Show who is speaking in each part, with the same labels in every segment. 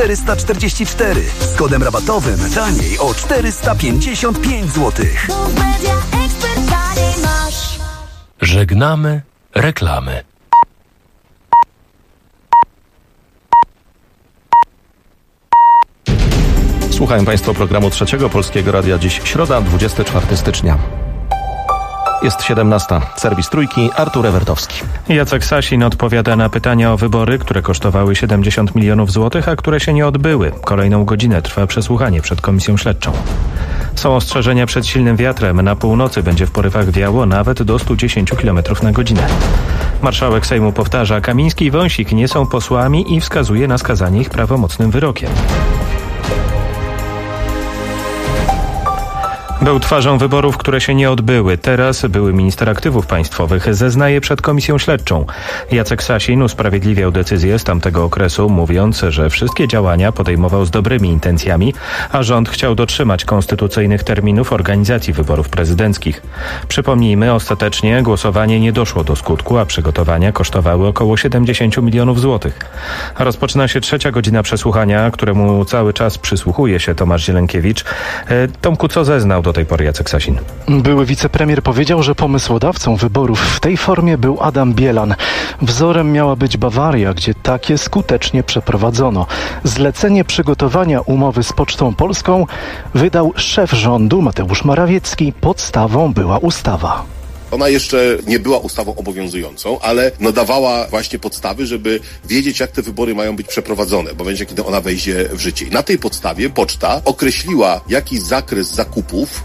Speaker 1: 444. Z kodem rabatowym taniej o 455 zł.
Speaker 2: Żegnamy reklamy. Słuchają Państwo programu Trzeciego Polskiego Radia. Dziś środa, 24 stycznia. Jest 17. Serwis Trójki, Artur Ewertowski.
Speaker 3: Jacek Sasin odpowiada na pytania o wybory, które kosztowały 70 milionów złotych, a które się nie odbyły. Kolejną godzinę trwa przesłuchanie przed komisją śledczą. Są ostrzeżenia przed silnym wiatrem. Na północy będzie w porywach wiało nawet do 110 km na godzinę. Marszałek Sejmu powtarza, Kamiński i Wąsik nie są posłami i wskazuje na skazanie ich prawomocnym wyrokiem. Był twarzą wyborów, które się nie odbyły. Teraz były minister aktywów państwowych zeznaje przed komisją śledczą. Jacek Sasin usprawiedliwiał decyzję z tamtego okresu, mówiąc, że wszystkie działania podejmował z dobrymi intencjami, a rząd chciał dotrzymać konstytucyjnych terminów organizacji wyborów prezydenckich. Przypomnijmy, ostatecznie głosowanie nie doszło do skutku, a przygotowania kosztowały około 70 milionów złotych. Rozpoczyna się trzecia godzina przesłuchania, któremu cały czas przysłuchuje się Tomasz Zielonkiewicz. Tomku, co zeznał do tej pory Jacek Sasin?
Speaker 4: Były wicepremier powiedział, że pomysłodawcą wyborów w tej formie był Adam Bielan. Wzorem miała być Bawaria, gdzie takie skutecznie przeprowadzono. Zlecenie przygotowania umowy z Pocztą Polską wydał szef rządu Mateusz Morawiecki. Podstawą była ustawa.
Speaker 5: Ona jeszcze nie była ustawą obowiązującą, ale dawała właśnie podstawy, żeby wiedzieć, jak te wybory mają być przeprowadzone, bo będzie, kiedy ona wejdzie w życie. I na tej podstawie Poczta określiła, jaki zakres zakupów.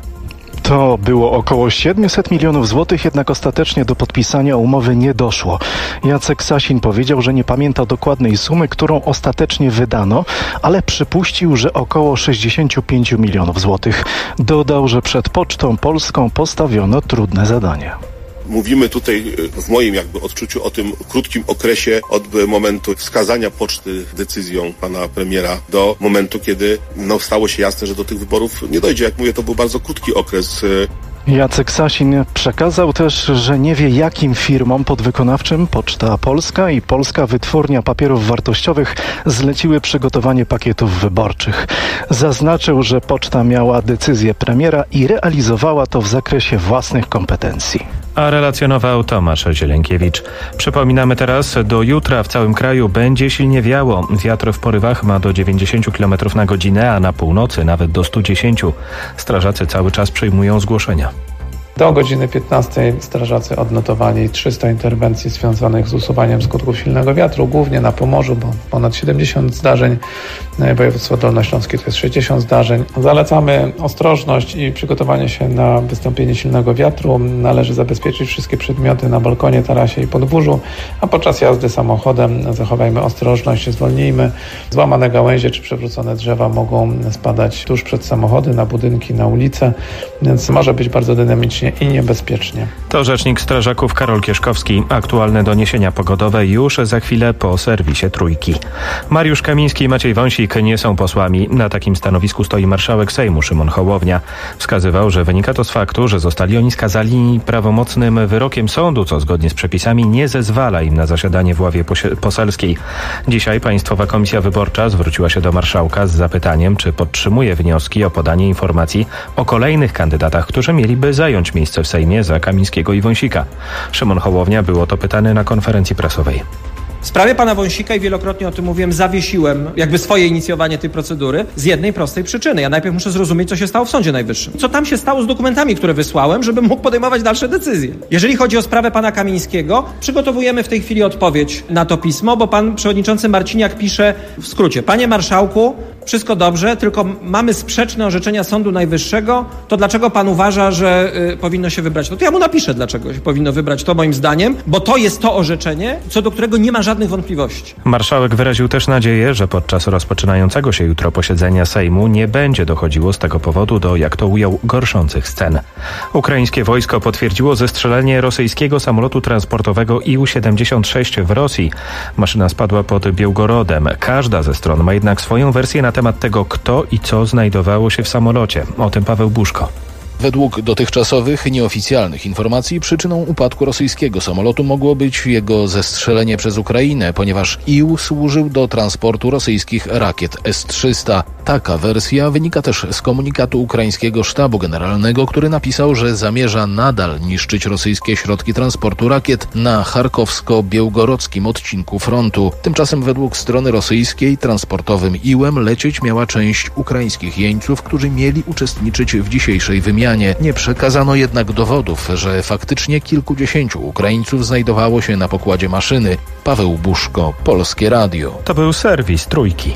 Speaker 4: To było około 700 milionów złotych, jednak ostatecznie do podpisania umowy nie doszło. Jacek Sasin powiedział, że nie pamięta dokładnej sumy, którą ostatecznie wydano, ale przypuścił, że około 65 milionów złotych. Dodał, że przed Pocztą Polską postawiono trudne zadanie.
Speaker 5: Mówimy tutaj w moim odczuciu o tym krótkim okresie od momentu wskazania Poczty decyzją pana premiera do momentu, kiedy stało się jasne, że do tych wyborów nie dojdzie. Jak mówię, to był bardzo krótki okres.
Speaker 4: Jacek Sasin przekazał też, że nie wie, jakim firmom podwykonawczym Poczta Polska i Polska Wytwórnia Papierów Wartościowych zleciły przygotowanie pakietów wyborczych. Zaznaczył, że Poczta miała decyzję premiera i realizowała to w zakresie własnych kompetencji.
Speaker 3: A relacjonował Tomasz Zielonkiewicz. Przypominamy teraz, do jutra w całym kraju będzie silnie wiało. Wiatr w porywach ma do 90 km na godzinę, a na północy nawet do 110. Strażacy cały czas przyjmują zgłoszenia.
Speaker 6: Do godziny 15 strażacy odnotowali 300 interwencji związanych z usuwaniem skutków silnego wiatru, głównie na Pomorzu, bo ponad 70 zdarzeń, województwo dolnośląskie to jest 60 zdarzeń. Zalecamy ostrożność i przygotowanie się na wystąpienie silnego wiatru. Należy zabezpieczyć wszystkie przedmioty na balkonie, tarasie i podwórzu, a podczas jazdy samochodem zachowajmy ostrożność, zwolnijmy. Złamane gałęzie czy przewrócone drzewa mogą spadać tuż przed samochody, na budynki, na ulice, więc może być bardzo dynamicznie i niebezpiecznie.
Speaker 3: To rzecznik strażaków Karol Kieszkowski. Aktualne doniesienia pogodowe już za chwilę po serwisie Trójki. Mariusz Kamiński i Maciej Wąsik nie są posłami. Na takim stanowisku stoi marszałek Sejmu Szymon Hołownia. Wskazywał, że wynika to z faktu, że zostali oni skazani prawomocnym wyrokiem sądu, co zgodnie z przepisami nie zezwala im na zasiadanie w ławie poselskiej. Dzisiaj Państwowa Komisja Wyborcza zwróciła się do marszałka z zapytaniem, czy podtrzymuje wnioski o podanie informacji o kolejnych kandydatach, którzy mieliby zająć miejsce w Sejmie za Kamińskiego i Wąsika. Szymon Hołownia był o to pytany na konferencji prasowej.
Speaker 7: W sprawie pana Wąsika, i wielokrotnie o tym mówiłem, zawiesiłem swoje inicjowanie tej procedury z jednej prostej przyczyny. Ja najpierw muszę zrozumieć, co się stało w Sądzie Najwyższym. Co tam się stało z dokumentami, które wysłałem, żebym mógł podejmować dalsze decyzje. Jeżeli chodzi o sprawę pana Kamińskiego, przygotowujemy w tej chwili odpowiedź na to pismo, bo pan przewodniczący Marciniak pisze w skrócie: panie marszałku, wszystko dobrze, tylko mamy sprzeczne orzeczenia Sądu Najwyższego, to dlaczego pan uważa, że powinno się wybrać to? To ja mu napiszę, dlaczego się powinno wybrać to moim zdaniem, bo to jest to orzeczenie, co do którego nie ma żadnych wątpliwości.
Speaker 3: Marszałek wyraził też nadzieję, że podczas rozpoczynającego się jutro posiedzenia Sejmu nie będzie dochodziło z tego powodu do, jak to ujął, gorszących scen. Ukraińskie wojsko potwierdziło zestrzelenie rosyjskiego samolotu transportowego IU-76 w Rosji. Maszyna spadła pod Białgorodem. Każda ze stron ma jednak swoją wersję na temat tego, kto i co znajdowało się w samolocie. O tym Paweł Buszko.
Speaker 8: Według dotychczasowych, nieoficjalnych informacji przyczyną upadku rosyjskiego samolotu mogło być jego zestrzelenie przez Ukrainę, ponieważ IL służył do transportu rosyjskich rakiet S-300. Taka wersja wynika też z komunikatu ukraińskiego sztabu generalnego, który napisał, że zamierza nadal niszczyć rosyjskie środki transportu rakiet na charkowsko-białgorodzkim odcinku frontu. Tymczasem według strony rosyjskiej transportowym IL-em lecieć miała część ukraińskich jeńców, którzy mieli uczestniczyć w dzisiejszej wymianie. Nie przekazano jednak dowodów, że faktycznie kilkudziesięciu Ukraińców znajdowało się na pokładzie maszyny. Paweł Buszko, Polskie Radio.
Speaker 3: To był serwis Trójki.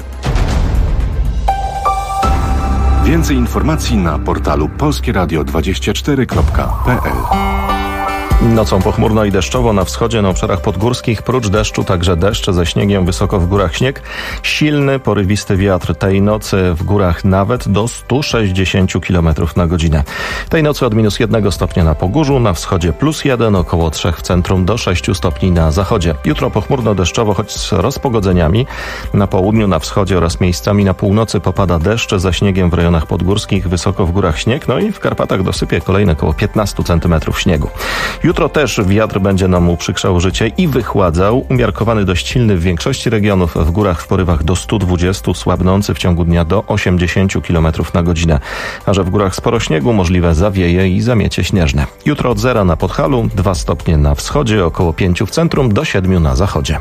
Speaker 9: Więcej informacji na portalu polskieradio24.pl.
Speaker 2: Nocą pochmurno i deszczowo na wschodzie, na obszarach podgórskich. Prócz deszczu także deszcze ze śniegiem, wysoko w górach śnieg. Silny, porywisty wiatr tej nocy w górach nawet do 160 km na godzinę. Tej nocy od -1 stopnia na Pogórzu, na wschodzie +1, około 3 w centrum, do 6 stopni na zachodzie. Jutro pochmurno deszczowo, choć z rozpogodzeniami. Na południu, na wschodzie oraz miejscami na północy popada deszcz ze śniegiem w rejonach podgórskich, wysoko w górach śnieg, no i w Karpatach dosypie kolejne około 15 cm śniegu. Jutro też wiatr będzie nam uprzykrzał życie i wychładzał. Umiarkowany dość silny w większości regionów, w górach w porywach do 120, słabnący w ciągu dnia do 80 km na godzinę. A że w górach sporo śniegu, możliwe zawieje i zamiecie śnieżne. Jutro od 0 na Podhalu, 2 stopnie na wschodzie, około 5 w centrum, do 7 na zachodzie.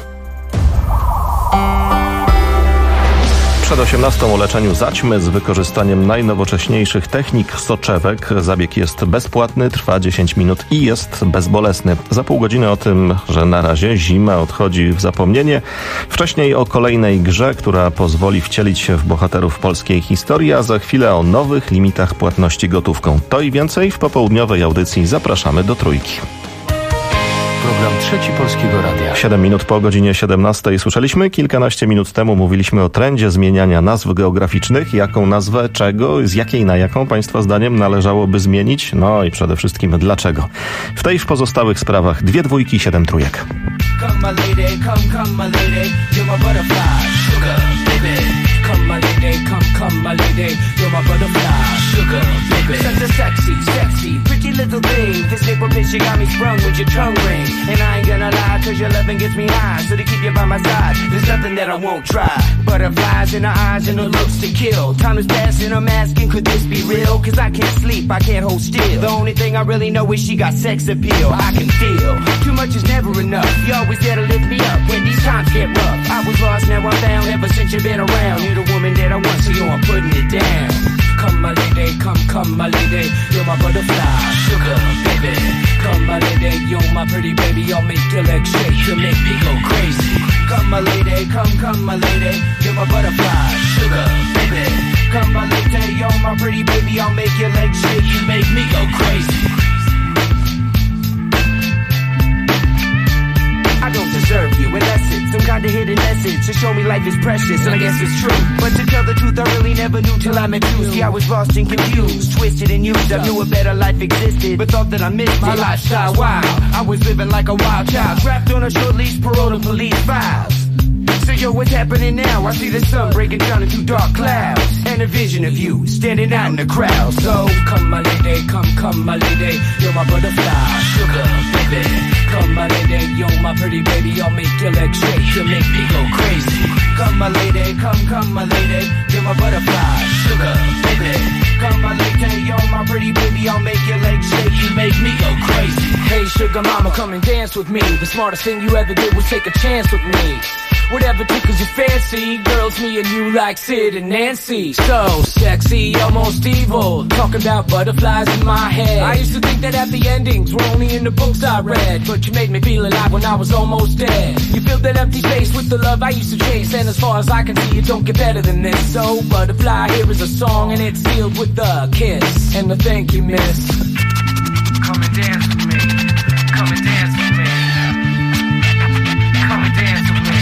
Speaker 2: Przed 18 o leczeniu zaćmy z wykorzystaniem najnowocześniejszych technik soczewek. Zabieg jest bezpłatny, trwa 10 minut i jest bezbolesny. Za pół godziny o tym, że na razie zima odchodzi w zapomnienie. Wcześniej o kolejnej grze, która pozwoli wcielić się w bohaterów polskiej historii, a za chwilę o nowych limitach płatności gotówką. To i więcej w popołudniowej audycji. Zapraszamy do Trójki.
Speaker 1: Program Trzeci Polskiego Radia.
Speaker 2: 7 minut po godzinie 17 słyszeliśmy. Kilkanaście minut temu mówiliśmy o trendzie zmieniania nazw geograficznych. Jaką nazwę, czego, z jakiej na jaką państwa zdaniem należałoby zmienić? No i przede wszystkim dlaczego. W tej w pozostałych sprawach 2 dwójki, 7 trójek.
Speaker 10: Come my lady, come my lady, you're my butterfly, sugar, baby. Come my lady, come my lady, you're my butterfly, sugar, baby. Such a sexy, pretty little thing. This April bitch, you got me sprung with your tongue ring. And I ain't gonna lie, cause your loving gets me high. So to keep you by my side, there's nothing that I won't try. Butterflies in her eyes and her looks to kill. Time is passing, I'm asking, could this be real? Cause I can't sleep, I can't hold still. The only thing I really know is she got sex appeal. I can feel, too much is never enough. You always there to lift me up when these times get rough. I was lost, now I'm found, ever since you've been around. You're the woman that I want, so I'm putting it down. Come my lady, come my lady, you're my butterfly, sugar, baby. Come my lady, you're my pretty baby, I'll make your legs shake, you'll make me go crazy. Come my lady, come my lady, you're my butterfly, sugar, baby. Come my lady, you're my pretty baby, I'll make your legs shake, you make me go crazy. I don't deserve you, unless it's some kind of hidden message to show me life is precious, and I guess it's true. But to tell the truth, I really never knew till I met you. See, I was lost and confused, twisted and used. I knew a better life existed, but thought that I missed my lifestyle. Wow, I was living like a wild child, trapped on a short leash, parole to police files. So yo, what's happening now? I see the sun breaking down into dark clouds, and a vision of you standing out in the crowd. So come my lady, come my lady, you're my butterfly, sugar, baby. Come my lady, you're my pretty baby, I'll make your legs shake, you'll make me go crazy. Come my lady, come my lady, you're my butterfly, sugar, baby. Come my lady, you're my pretty baby, I'll make your legs shake, you make me go crazy. Hey sugar mama, come and dance with me. The smartest thing you ever did was take a chance with me. Whatever tickles your fancy, girls, me and you like Sid and Nancy. So sexy, almost evil, talking about butterflies in my head. I used to think that happy endings were only in the books I read, but you made me feel alive when I was almost dead. You filled that empty space with the love I used to chase, and as far as I can see, it don't get better than this. So butterfly, here is a song, and it's sealed with a kiss and a thank you, miss. Come and dance with me, come and dance with me, come and dance with me.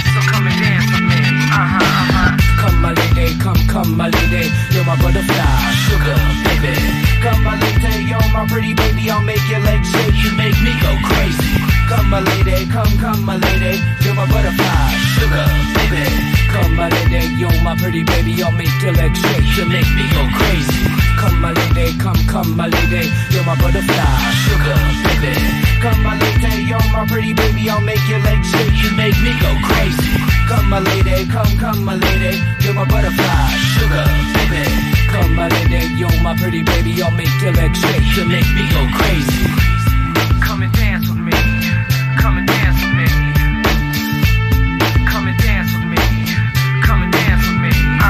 Speaker 10: Come my lady, come my lady, you're my butterfly, sugar, baby. Come my lady, you're my pretty baby, I'll make your legs shake, you make me go crazy. Come my lady, come my lady, you're my butterfly, sugar, baby. Come my lady, you're my pretty baby, I'll make your legs shake to make me go crazy. Come my lady, come my lady, you're my butterfly, sugar, baby. Come my lady, you're my pretty baby, I'll make your legs shake to make me go crazy. Come my lady, come my lady, you're my butterfly, sugar, baby. Come my lady, you're my pretty baby, I'll make your legs shake to make me go crazy. Come and dance with me, come and dance with me. Come and dance with me, come and dance with me.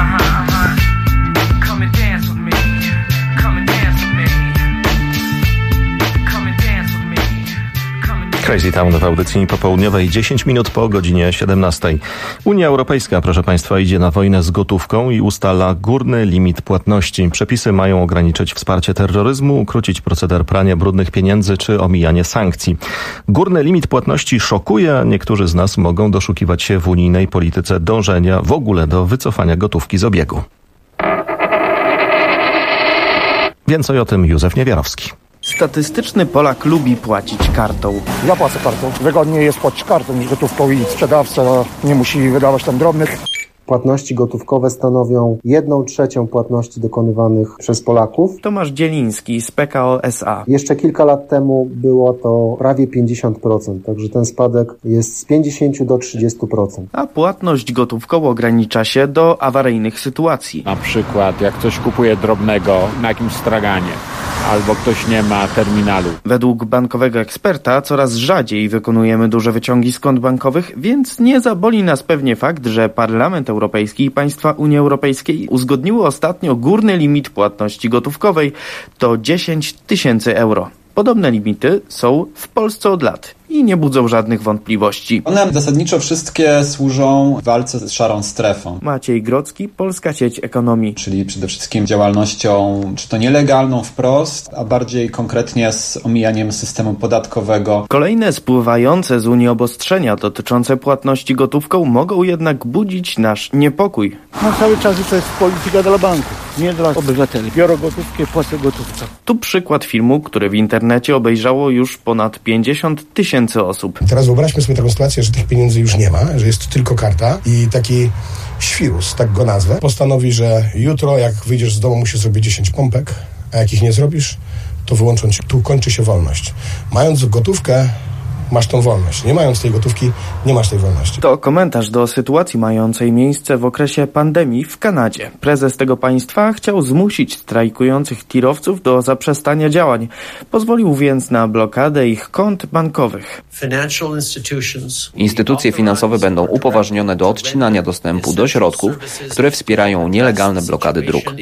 Speaker 10: Come and dance with me, come and dance with me. Come and dance with me.
Speaker 2: Crazy Town w audycji popołudniowej 10 minut po godzinie 17. Unia Europejska, proszę Państwa, idzie na wojnę z gotówką i ustala górny limit płatności. Przepisy mają ograniczyć wsparcie terroryzmu, ukrócić proceder prania brudnych pieniędzy czy omijanie sankcji. Górny limit płatności szokuje, a niektórzy z nas mogą doszukiwać się w unijnej polityce dążenia w ogóle do wycofania gotówki z obiegu. Więcej o tym Józef Niewiarowski.
Speaker 11: Statystyczny Polak lubi płacić kartą.
Speaker 12: Ja płacę kartą. Wygodniej jest płacić kartą niż gotówką i sprzedawca nie musi wydawać tam drobnych.
Speaker 13: Płatności gotówkowe stanowią 1/3 płatności dokonywanych przez Polaków.
Speaker 11: Tomasz Dzieliński z PKO SA.
Speaker 13: Jeszcze kilka lat temu było to prawie 50%, także ten spadek jest z 50 do 30%.
Speaker 11: A płatność gotówką ogranicza się do awaryjnych sytuacji.
Speaker 14: Na przykład jak ktoś kupuje drobnego na jakimś straganie, albo ktoś nie ma terminalu.
Speaker 11: Według bankowego eksperta coraz rzadziej wykonujemy duże wyciągi z kont bankowych, więc nie zaboli nas pewnie fakt, że Parlament Europejski i państwa Unii Europejskiej uzgodniły ostatnio górny limit płatności gotówkowej to 10 000 euro. Podobne limity są w Polsce od lat i nie budzą żadnych wątpliwości.
Speaker 15: One zasadniczo wszystkie służą walce z szarą strefą.
Speaker 11: Maciej Grodzki, Polska Sieć Ekonomii.
Speaker 15: Czyli przede wszystkim działalnością, czy to nielegalną wprost, a bardziej konkretnie z omijaniem systemu podatkowego.
Speaker 11: Kolejne spływające z Unii obostrzenia dotyczące płatności gotówką mogą jednak budzić nasz niepokój.
Speaker 12: No cały czas to jest polityka dla banków, nie dla obywateli. Biorą gotówkę, płacę gotówką.
Speaker 11: Tu przykład filmu, który w internecie obejrzało już ponad 50 000 osób.
Speaker 16: Teraz wyobraźmy sobie taką sytuację, że tych pieniędzy już nie ma, że jest to tylko karta i taki świrus, tak go nazwę, postanowi, że jutro jak wyjdziesz z domu musisz zrobić 10 pompek, a jak ich nie zrobisz, to wyłączą cię. Tu kończy się wolność. Mając gotówkę, masz tą wolność. Nie mając tej gotówki, nie masz tej wolności.
Speaker 11: To komentarz do sytuacji mającej miejsce w okresie pandemii w Kanadzie. Prezes tego państwa chciał zmusić strajkujących tirowców do zaprzestania działań. Pozwolił więc na blokadę ich kont bankowych.
Speaker 17: Instytucje finansowe będą upoważnione do odcinania dostępu do środków, które wspierają nielegalne blokady dróg.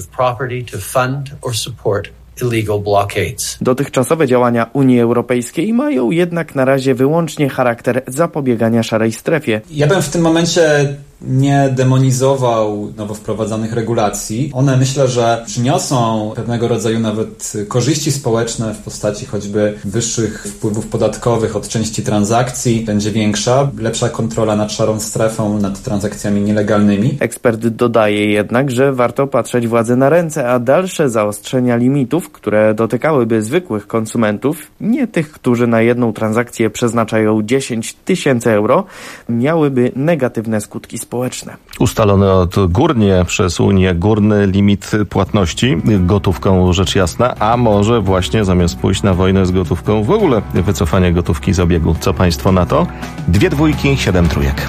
Speaker 11: Dotychczasowe działania Unii Europejskiej mają jednak na razie wyłącznie charakter zapobiegania szarej strefie.
Speaker 15: Ja bym w tym momencie nie demonizował nowo wprowadzanych regulacji. One myślę, że przyniosą pewnego rodzaju nawet korzyści społeczne w postaci choćby wyższych wpływów podatkowych od części transakcji. Będzie większa, lepsza kontrola nad szarą strefą, nad transakcjami nielegalnymi.
Speaker 11: Ekspert dodaje jednak, że warto patrzeć władzy na ręce, a dalsze zaostrzenia limitów, które dotykałyby zwykłych konsumentów, nie tych, którzy na jedną transakcję przeznaczają 10 000 euro, miałyby negatywne skutki społeczne.
Speaker 2: Ustalony odgórnie przez Unię górny limit płatności gotówką rzecz jasna, a może właśnie zamiast pójść na wojnę z gotówką w ogóle wycofanie gotówki z obiegu. Co państwo na to? 2 dwójki, 7 trójek.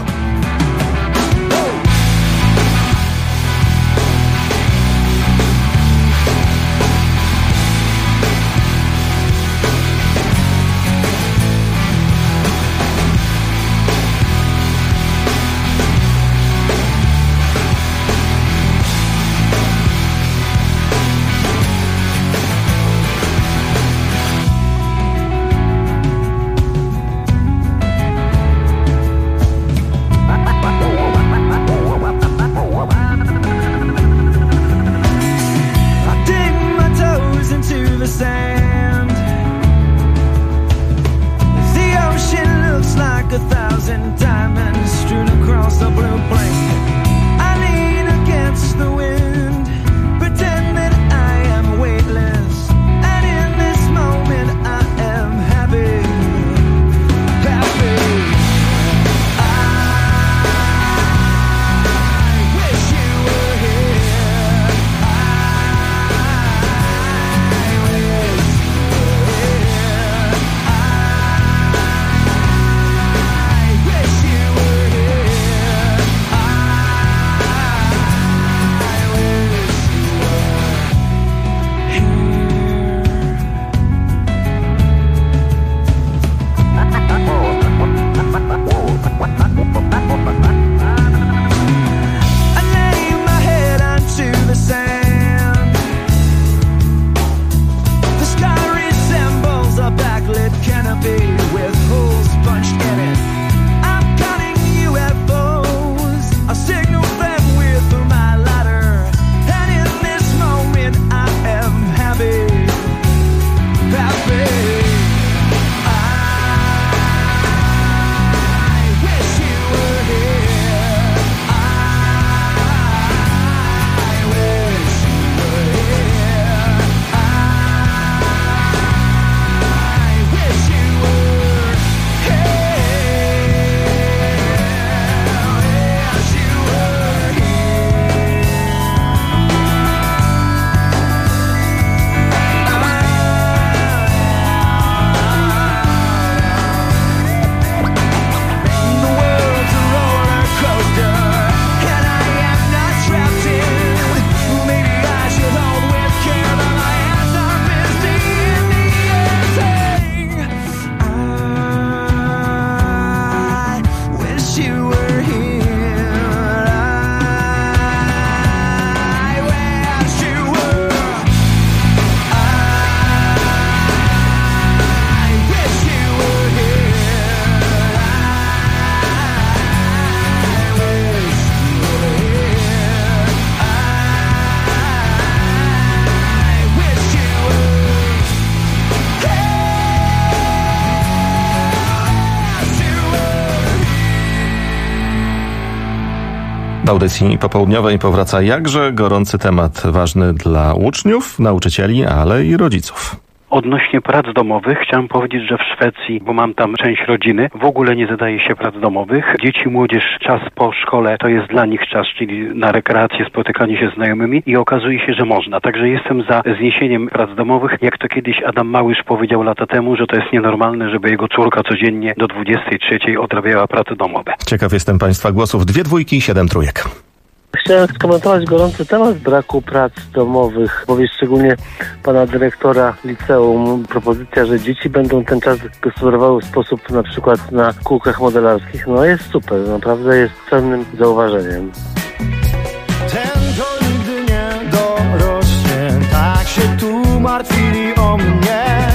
Speaker 2: W audycji popołudniowej powraca jakże gorący temat, ważny dla uczniów, nauczycieli, ale i rodziców.
Speaker 18: Odnośnie prac domowych chciałem powiedzieć, że w Szwecji, bo mam tam część rodziny, w ogóle nie zadaje się prac domowych. Dzieci, młodzież, czas po szkole to jest dla nich czas, czyli na rekreację, spotykanie się z znajomymi i okazuje się, że można. Także jestem za zniesieniem prac domowych. Jak to kiedyś Adam Małysz powiedział lata temu, że to jest nienormalne, żeby jego córka codziennie do 23 odrabiała prace domowe.
Speaker 2: Ciekaw jestem Państwa głosów. 2 dwójki, 7 trójek.
Speaker 19: Chciałem skomentować gorący temat braku prac domowych, powie szczególnie pana dyrektora liceum. Propozycja, że dzieci będą ten czas gospodarowały w sposób na przykład na kółkach modelarskich, no jest super, naprawdę jest cennym zauważeniem.
Speaker 20: Ten to nigdy nie dorośnie, tak się tu martwili o mnie.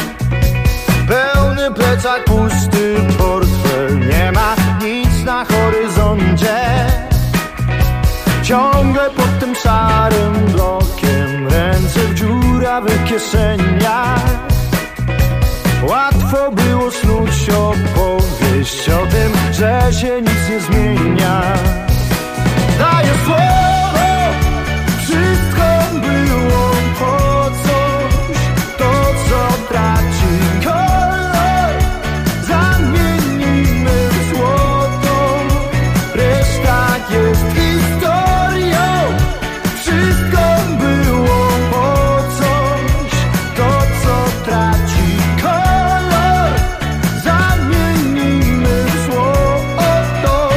Speaker 20: Pełny plecak, pusty portfel, nie ma nic na horyzoncie. Ciągle pod tym szarym blokiem, ręce w dziurawych kieszeniach. Łatwo było snuć opowieść o tym, że się nic nie zmienia. Daję słowo, wszystko było po coś. To co traci kolor, zamienimy w złoto. Reszta jest historią. Wszystko było po coś. To co traci kolor, zamienimy w złoto.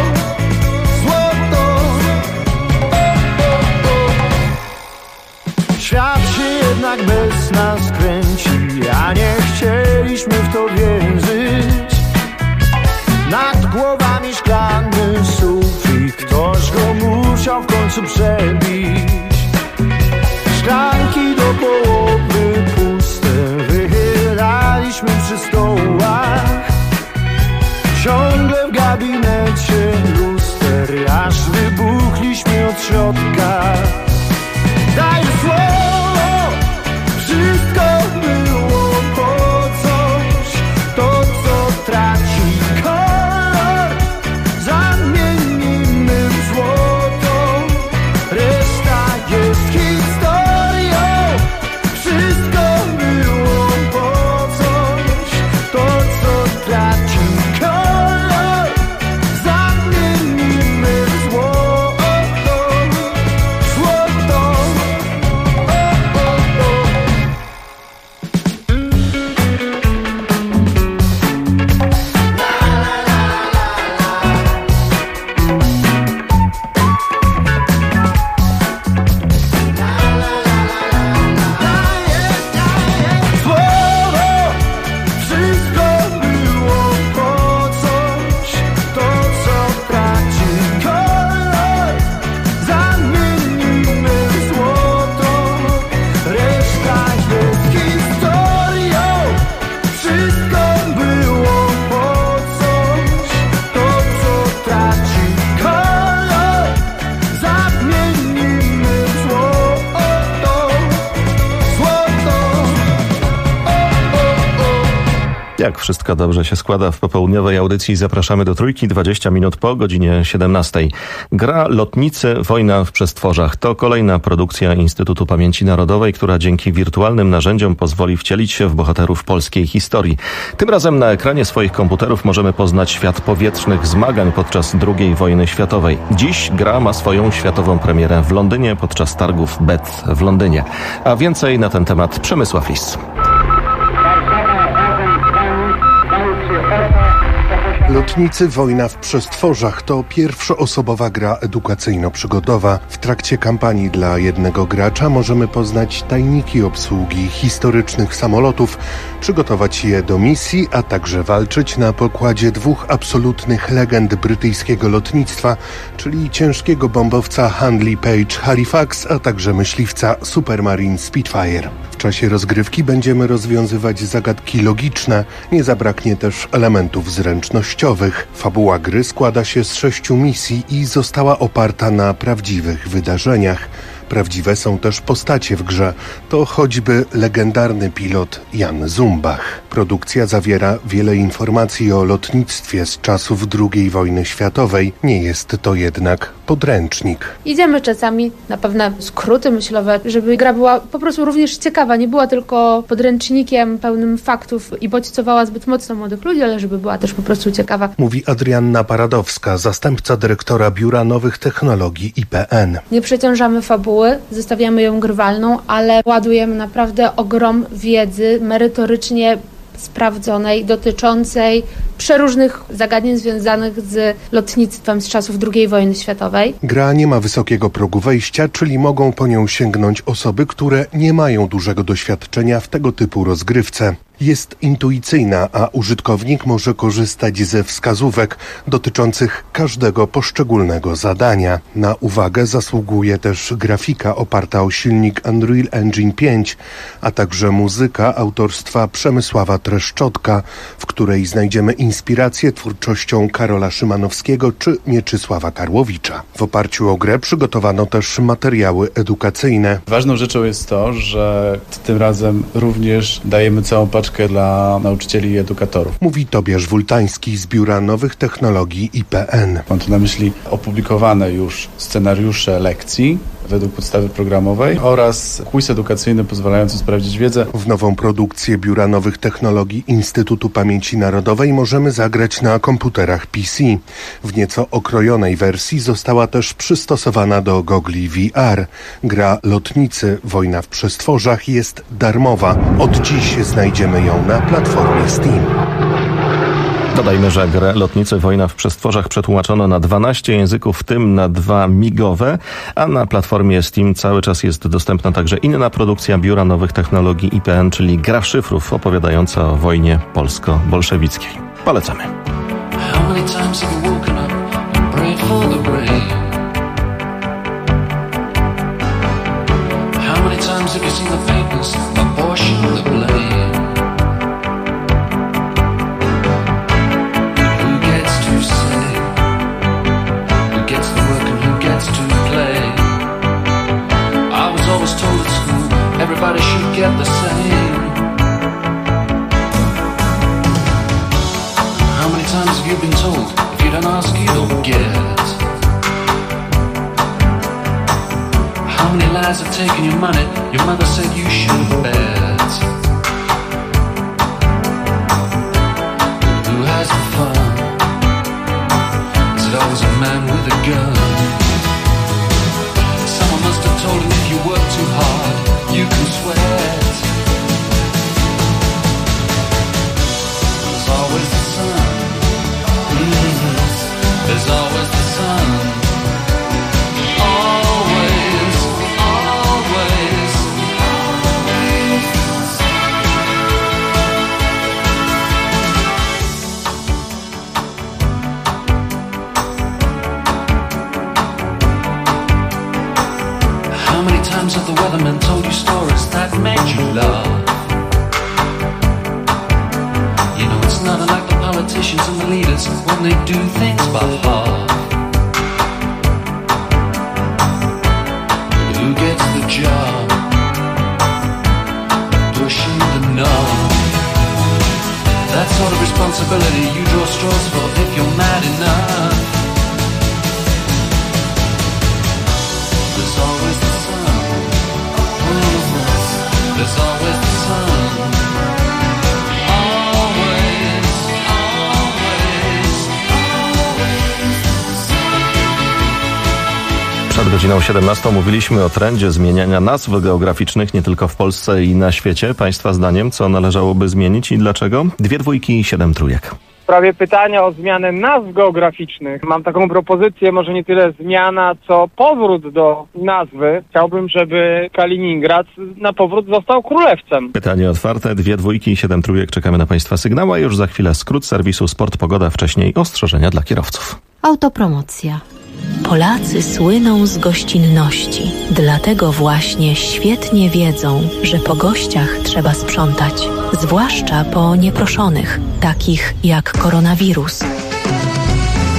Speaker 20: Świat się jednak bez nas kręci, a nie chcieliśmy w to wierzyć. Nad głowami szklany sufit, ktoś go musiał w końcu przebić. Szklanki do połowy puste, wychylaliśmy przy stołach. Ciągle w gabinecie luster, aż wybuchliśmy od środka. Daj słowo, wszystko było po coś. To co traci kolor, zamienimy w złoto. Reszta jest historią. Wszystko było po coś. To co traci kolor, zamienimy w złoto. Złoto. Słowo, wszystko było po coś. To co traci kolor, zamienimy w złoto. Reszta jest historią. Wszystko było po coś. To co traci kolor, zamienimy w złoto. Złoto.
Speaker 2: Jak wszystko dobrze się składa w popołudniowej audycji, zapraszamy do Trójki, 20 minut po godzinie 17. Gra Lotnicy – Wojna w przestworzach to kolejna produkcja Instytutu Pamięci Narodowej, która dzięki wirtualnym narzędziom pozwoli wcielić się w bohaterów polskiej historii. Tym razem na ekranie swoich komputerów możemy poznać świat powietrznych zmagań podczas II wojny światowej. Dziś gra ma swoją światową premierę w Londynie podczas targów BET w Londynie. A więcej na ten temat Przemysław Lis.
Speaker 21: Lotnicy – Wojna w przestworzach to pierwszoosobowa gra edukacyjno-przygodowa. W trakcie kampanii dla jednego gracza możemy poznać tajniki obsługi historycznych samolotów, przygotować je do misji, a także walczyć na pokładzie 2 absolutnych legend brytyjskiego lotnictwa, czyli ciężkiego bombowca Handley Page Halifax, a także myśliwca Supermarine Spitfire. W czasie rozgrywki będziemy rozwiązywać zagadki logiczne, nie zabraknie też elementów zręcznościowych. Fabuła gry składa się z 6 misji i została oparta na prawdziwych wydarzeniach. Prawdziwe są też postacie w grze. To choćby legendarny pilot Jan Zumbach. Produkcja zawiera wiele informacji o lotnictwie z czasów II wojny światowej. Nie jest to jednak podręcznik.
Speaker 5: Idziemy czasami na pewne skróty myślowe, żeby gra była po prostu również ciekawa. Nie była tylko podręcznikiem pełnym faktów i bodźcowała zbyt mocno młodych ludzi, ale żeby była też po prostu ciekawa.
Speaker 21: Mówi Adrianna Paradowska, zastępca dyrektora Biura Nowych Technologii IPN.
Speaker 5: Nie przeciążamy fabuły, zostawiamy ją grywalną, ale ładujemy naprawdę ogrom wiedzy merytorycznie sprawdzonej, dotyczącej przeróżnych zagadnień związanych z lotnictwem z czasów II wojny światowej.
Speaker 21: Gra nie ma wysokiego progu wejścia, czyli mogą po nią sięgnąć osoby, które nie mają dużego doświadczenia w tego typu rozgrywce. Jest intuicyjna, a użytkownik może korzystać ze wskazówek dotyczących każdego poszczególnego zadania. Na uwagę zasługuje też grafika oparta o silnik Unreal Engine 5, a także muzyka autorstwa Przemysława Treszczotka, w której znajdziemy inspirację twórczością Karola Szymanowskiego czy Mieczysława Karłowicza. W oparciu o grę przygotowano też materiały edukacyjne.
Speaker 22: Ważną rzeczą jest to, że tym razem również dajemy całą paczkę dla nauczycieli i edukatorów.
Speaker 21: Mówi Tobiasz Wultański z Biura Nowych Technologii IPN.
Speaker 22: Mam tu na myśli opublikowane już scenariusze lekcji według podstawy programowej oraz quiz edukacyjny pozwalający sprawdzić wiedzę.
Speaker 21: W nową produkcję Biura Nowych Technologii Instytutu Pamięci Narodowej możemy zagrać na komputerach PC. W nieco okrojonej wersji została też przystosowana do gogli VR. Gra Lotnicy – Wojna w przestworzach jest darmowa. Od dziś znajdziemy ją na platformie Steam.
Speaker 2: Dodajmy, że grę Lotnicy Wojna w przestworzach przetłumaczono na 12 języków, w tym na 2 migowe, a na platformie Steam cały czas jest dostępna także inna produkcja Biura Nowych Technologii IPN, czyli Gra szyfrów opowiadająca o wojnie polsko-bolszewickiej. Polecamy.
Speaker 23: Everybody should get the same. How many times have you been told, if you don't ask, you don't get? How many lies have taken your money, your mother said you should bet? Who has the fun? Is it always a man with a gun? Someone must have told him if you work too hard, you can sweat. There's always the sun. There's always the sun. Always, always, always. How many times have the weathermen told you stories that made you laugh? You know it's not unlike the politicians and the leaders when they do things by half. But who gets the job? Pushing the knob. That sort of responsibility you draw straws for if you're mad enough. There's always the sun. There's always the sun. Always, always, always.
Speaker 2: Przed godziną 17 mówiliśmy o trendzie zmieniania nazw geograficznych nie tylko w Polsce i na świecie. Państwa zdaniem, co należałoby zmienić i dlaczego? 2 dwójki i 7 trójek.
Speaker 24: W sprawie pytania o zmianę nazw geograficznych mam taką propozycję, może nie tyle zmiana, co powrót do nazwy. Chciałbym, żeby Kaliningrad na powrót został królewcem.
Speaker 2: Pytanie otwarte, 2 dwójki i 7 trójek. Czekamy na Państwa sygnał, a już za chwilę skrót serwisu Sport Pogoda, wcześniej ostrzeżenia dla kierowców.
Speaker 25: Autopromocja. Polacy słyną z gościnności. Dlatego właśnie świetnie wiedzą, że po gościach trzeba sprzątać. Zwłaszcza po nieproszonych, takich jak koronawirus.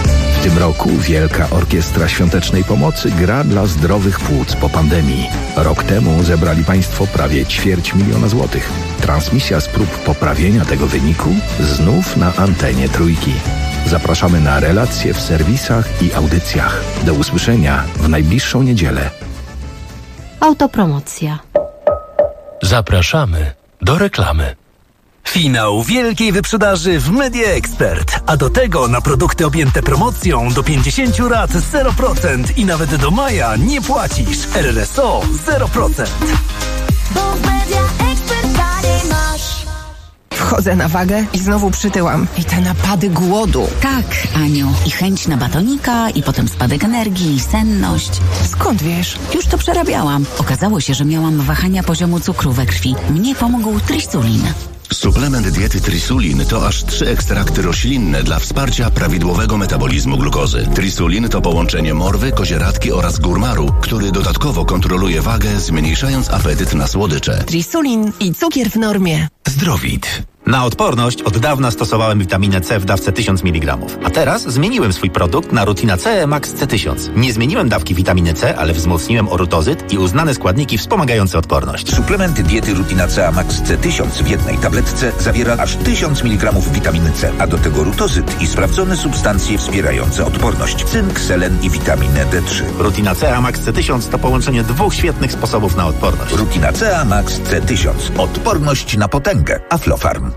Speaker 3: W tym roku Wielka Orkiestra Świątecznej Pomocy gra dla zdrowych płuc po pandemii. Rok temu zebrali Państwo prawie 250 000 złotych. Transmisja z prób poprawienia tego wyniku znów na antenie Trójki. Zapraszamy na relacje w serwisach i audycjach. Do usłyszenia w najbliższą niedzielę.
Speaker 25: Autopromocja.
Speaker 1: Zapraszamy do reklamy. Finał wielkiej wyprzedaży w Media Expert, a do tego na produkty objęte promocją do 50 rat 0% i nawet do maja nie płacisz. RRSO 0%.
Speaker 4: Bo w Media Expert taniej masz.
Speaker 6: Wchodzę na wagę i znowu przytyłam. I te napady głodu.
Speaker 7: Tak, Aniu. I chęć na batonika, i potem spadek energii, i senność.
Speaker 6: Skąd wiesz?
Speaker 7: Już to przerabiałam. Okazało się, że miałam wahania poziomu cukru we krwi. Mnie pomógł Trisulin.
Speaker 8: Suplement diety Trisulin to aż 3 ekstrakty roślinne dla wsparcia prawidłowego metabolizmu glukozy. Trisulin to połączenie morwy, kozieradki oraz górmaru, który dodatkowo kontroluje wagę, zmniejszając apetyt na słodycze.
Speaker 6: Trisulin i cukier w normie.
Speaker 26: Zdrowit. Na odporność od dawna stosowałem witaminę C w dawce 1000 mg. A teraz zmieniłem swój produkt na Rutina C Max C1000. Nie zmieniłem dawki witaminy C, ale wzmocniłem orutozyt i uznane składniki wspomagające odporność.
Speaker 27: Suplement diety Rutina C Max C1000 w jednej tabletce zawiera aż 1000 mg witaminy C, a do tego rutozyt i sprawdzone substancje wspierające odporność. Cynk, selen i witaminę D3.
Speaker 26: Rutina C Max C1000 to połączenie 2 świetnych sposobów na odporność.
Speaker 27: Rutina C Max C1000. Odporność na potęgę. Aflofarm.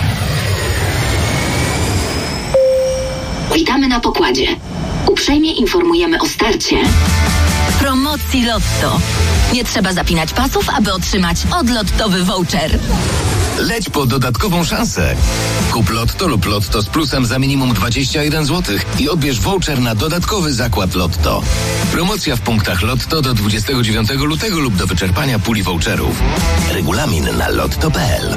Speaker 25: Witamy na pokładzie. Uprzejmie informujemy o starcie promocji Lotto. Nie trzeba zapinać pasów, aby otrzymać odlottowy voucher.
Speaker 8: Leć po dodatkową szansę. Kup Lotto lub Lotto z plusem za minimum 21 zł i odbierz voucher na dodatkowy zakład Lotto. Promocja w punktach Lotto do 29 lutego lub do wyczerpania puli voucherów. Regulamin na lotto.pl.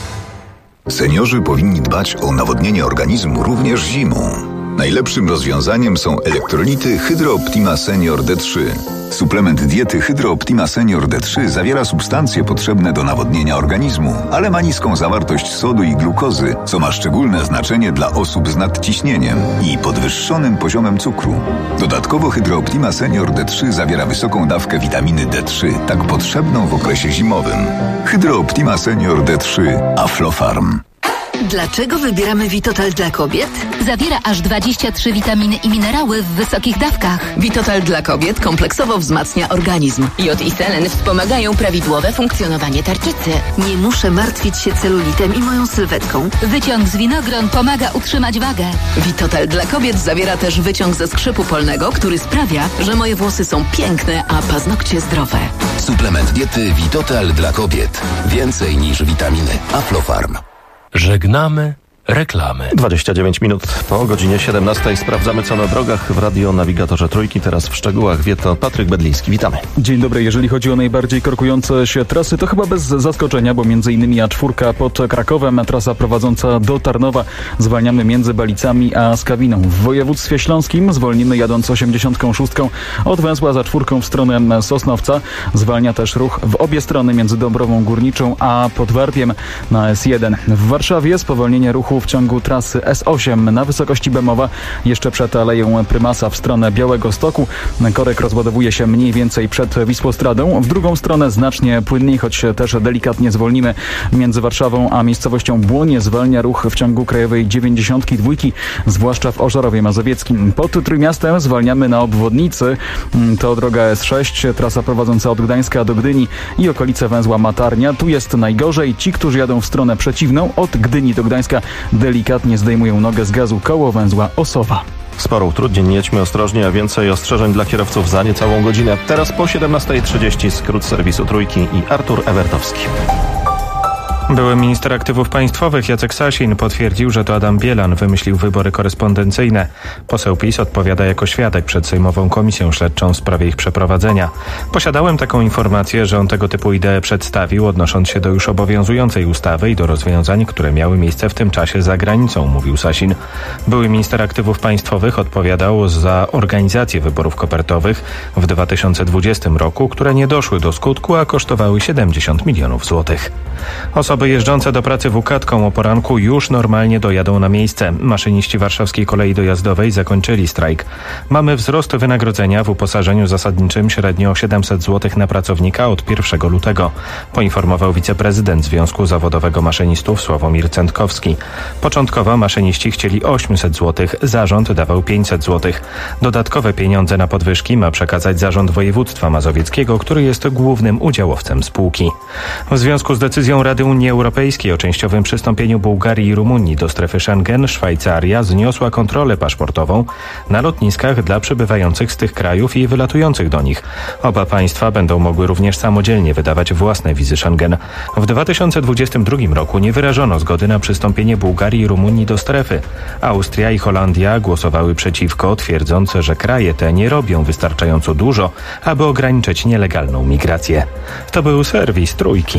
Speaker 28: Seniorzy powinni dbać o nawodnienie organizmu również zimą. Najlepszym rozwiązaniem są elektrolity Hydro Optima Senior D3. Suplement diety Hydro Optima Senior D3 zawiera substancje potrzebne do nawodnienia organizmu, ale ma niską zawartość sodu i glukozy, co ma szczególne znaczenie dla osób z nadciśnieniem i podwyższonym poziomem cukru. Dodatkowo Hydro Optima Senior D3 zawiera wysoką dawkę witaminy D3, tak potrzebną w okresie zimowym. Hydro Optima Senior D3 Aflofarm.
Speaker 25: Dlaczego wybieramy Vitotal dla kobiet? Zawiera aż 23 witaminy i minerały w wysokich dawkach.
Speaker 6: Vitotal dla kobiet kompleksowo wzmacnia organizm. Jod i selen wspomagają prawidłowe funkcjonowanie tarczycy.
Speaker 25: Nie muszę martwić się celulitem i moją sylwetką. Wyciąg z winogron pomaga utrzymać wagę.
Speaker 6: Vitotal dla kobiet zawiera też wyciąg ze skrzypu polnego, który sprawia, że moje włosy są piękne, a paznokcie zdrowe.
Speaker 8: Suplement diety Vitotal dla kobiet. Więcej niż witaminy. Aflofarm.
Speaker 1: Żegnamy reklamy.
Speaker 2: 29 minut po godzinie 17 sprawdzamy co na drogach w radionawigatorze Trójki. Teraz w szczegółach wie to Patryk Bedliński. Witamy.
Speaker 29: Dzień dobry. Jeżeli chodzi o najbardziej korkujące się trasy, to chyba bez zaskoczenia, bo m.in. A4 pod Krakowem, trasa prowadząca do Tarnowa. Zwalniamy między Balicami a Skawiną. W województwie śląskim zwolnimy jadąc 86 od węzła za czwórką w stronę Sosnowca. Zwalnia też ruch w obie strony między Dąbrową Górniczą a Podwarpiem na S1. W Warszawie spowolnienie ruchu w ciągu trasy S8 na wysokości Bemowa, jeszcze przed Aleją Prymasa w stronę Białegostoku. Korek rozładowuje się mniej więcej przed Wisłostradą. W drugą stronę znacznie płynniej, choć też delikatnie zwolnimy między Warszawą a miejscowością Błonie. Zwalnia ruch w ciągu krajowej 92, zwłaszcza w Ożarowie Mazowieckim. Pod Trójmiastem zwalniamy na obwodnicy. To droga S6, trasa prowadząca od Gdańska do Gdyni i okolice węzła Matarnia. Tu jest najgorzej. Ci, którzy jadą w stronę przeciwną, od Gdyni do Gdańska, delikatnie zdejmują nogę z gazu koło węzła Osowa.
Speaker 2: Sporo utrudnień, jedźmy ostrożnie, a więcej ostrzeżeń dla kierowców za niecałą godzinę. Teraz po 17:30 skrót serwisu Trójki i Artur Ewertowski.
Speaker 30: Były minister aktywów państwowych Jacek Sasin potwierdził, że to Adam Bielan wymyślił wybory korespondencyjne. Poseł PiS odpowiada jako świadek przed Sejmową Komisją Śledczą w sprawie ich przeprowadzenia. Posiadałem taką informację, że on tego typu ideę przedstawił, odnosząc się do już obowiązującej ustawy i do rozwiązań, które miały miejsce w tym czasie za granicą, mówił Sasin. Były minister aktywów państwowych odpowiadał za organizację wyborów kopertowych w 2020 roku, które nie doszły do skutku, a kosztowały 70 milionów złotych. Osoby Osoby jeżdżące do pracy WKAD-ką o poranku już normalnie dojadą na miejsce. Maszyniści warszawskiej kolei dojazdowej zakończyli strajk. Mamy wzrost wynagrodzenia w uposażeniu zasadniczym średnio o 700 zł na pracownika od 1 lutego, poinformował wiceprezydent Związku Zawodowego Maszynistów Sławomir Cętkowski. Początkowo maszyniści chcieli 800 zł, zarząd dawał 500 zł. Dodatkowe pieniądze na podwyżki ma przekazać Zarząd Województwa Mazowieckiego, który jest głównym udziałowcem spółki. W związku z decyzją Rady Unii Europejskiej o częściowym przystąpieniu Bułgarii i Rumunii do strefy Schengen, Szwajcaria zniosła kontrolę paszportową na lotniskach dla przybywających z tych krajów i wylatujących do nich. Oba państwa będą mogły również samodzielnie wydawać własne wizy Schengen. W 2022 roku nie wyrażono zgody na przystąpienie Bułgarii i Rumunii do strefy. Austria i Holandia głosowały przeciwko, twierdząc, że kraje te nie robią wystarczająco dużo, aby ograniczyć nielegalną migrację. To był serwis Trójki.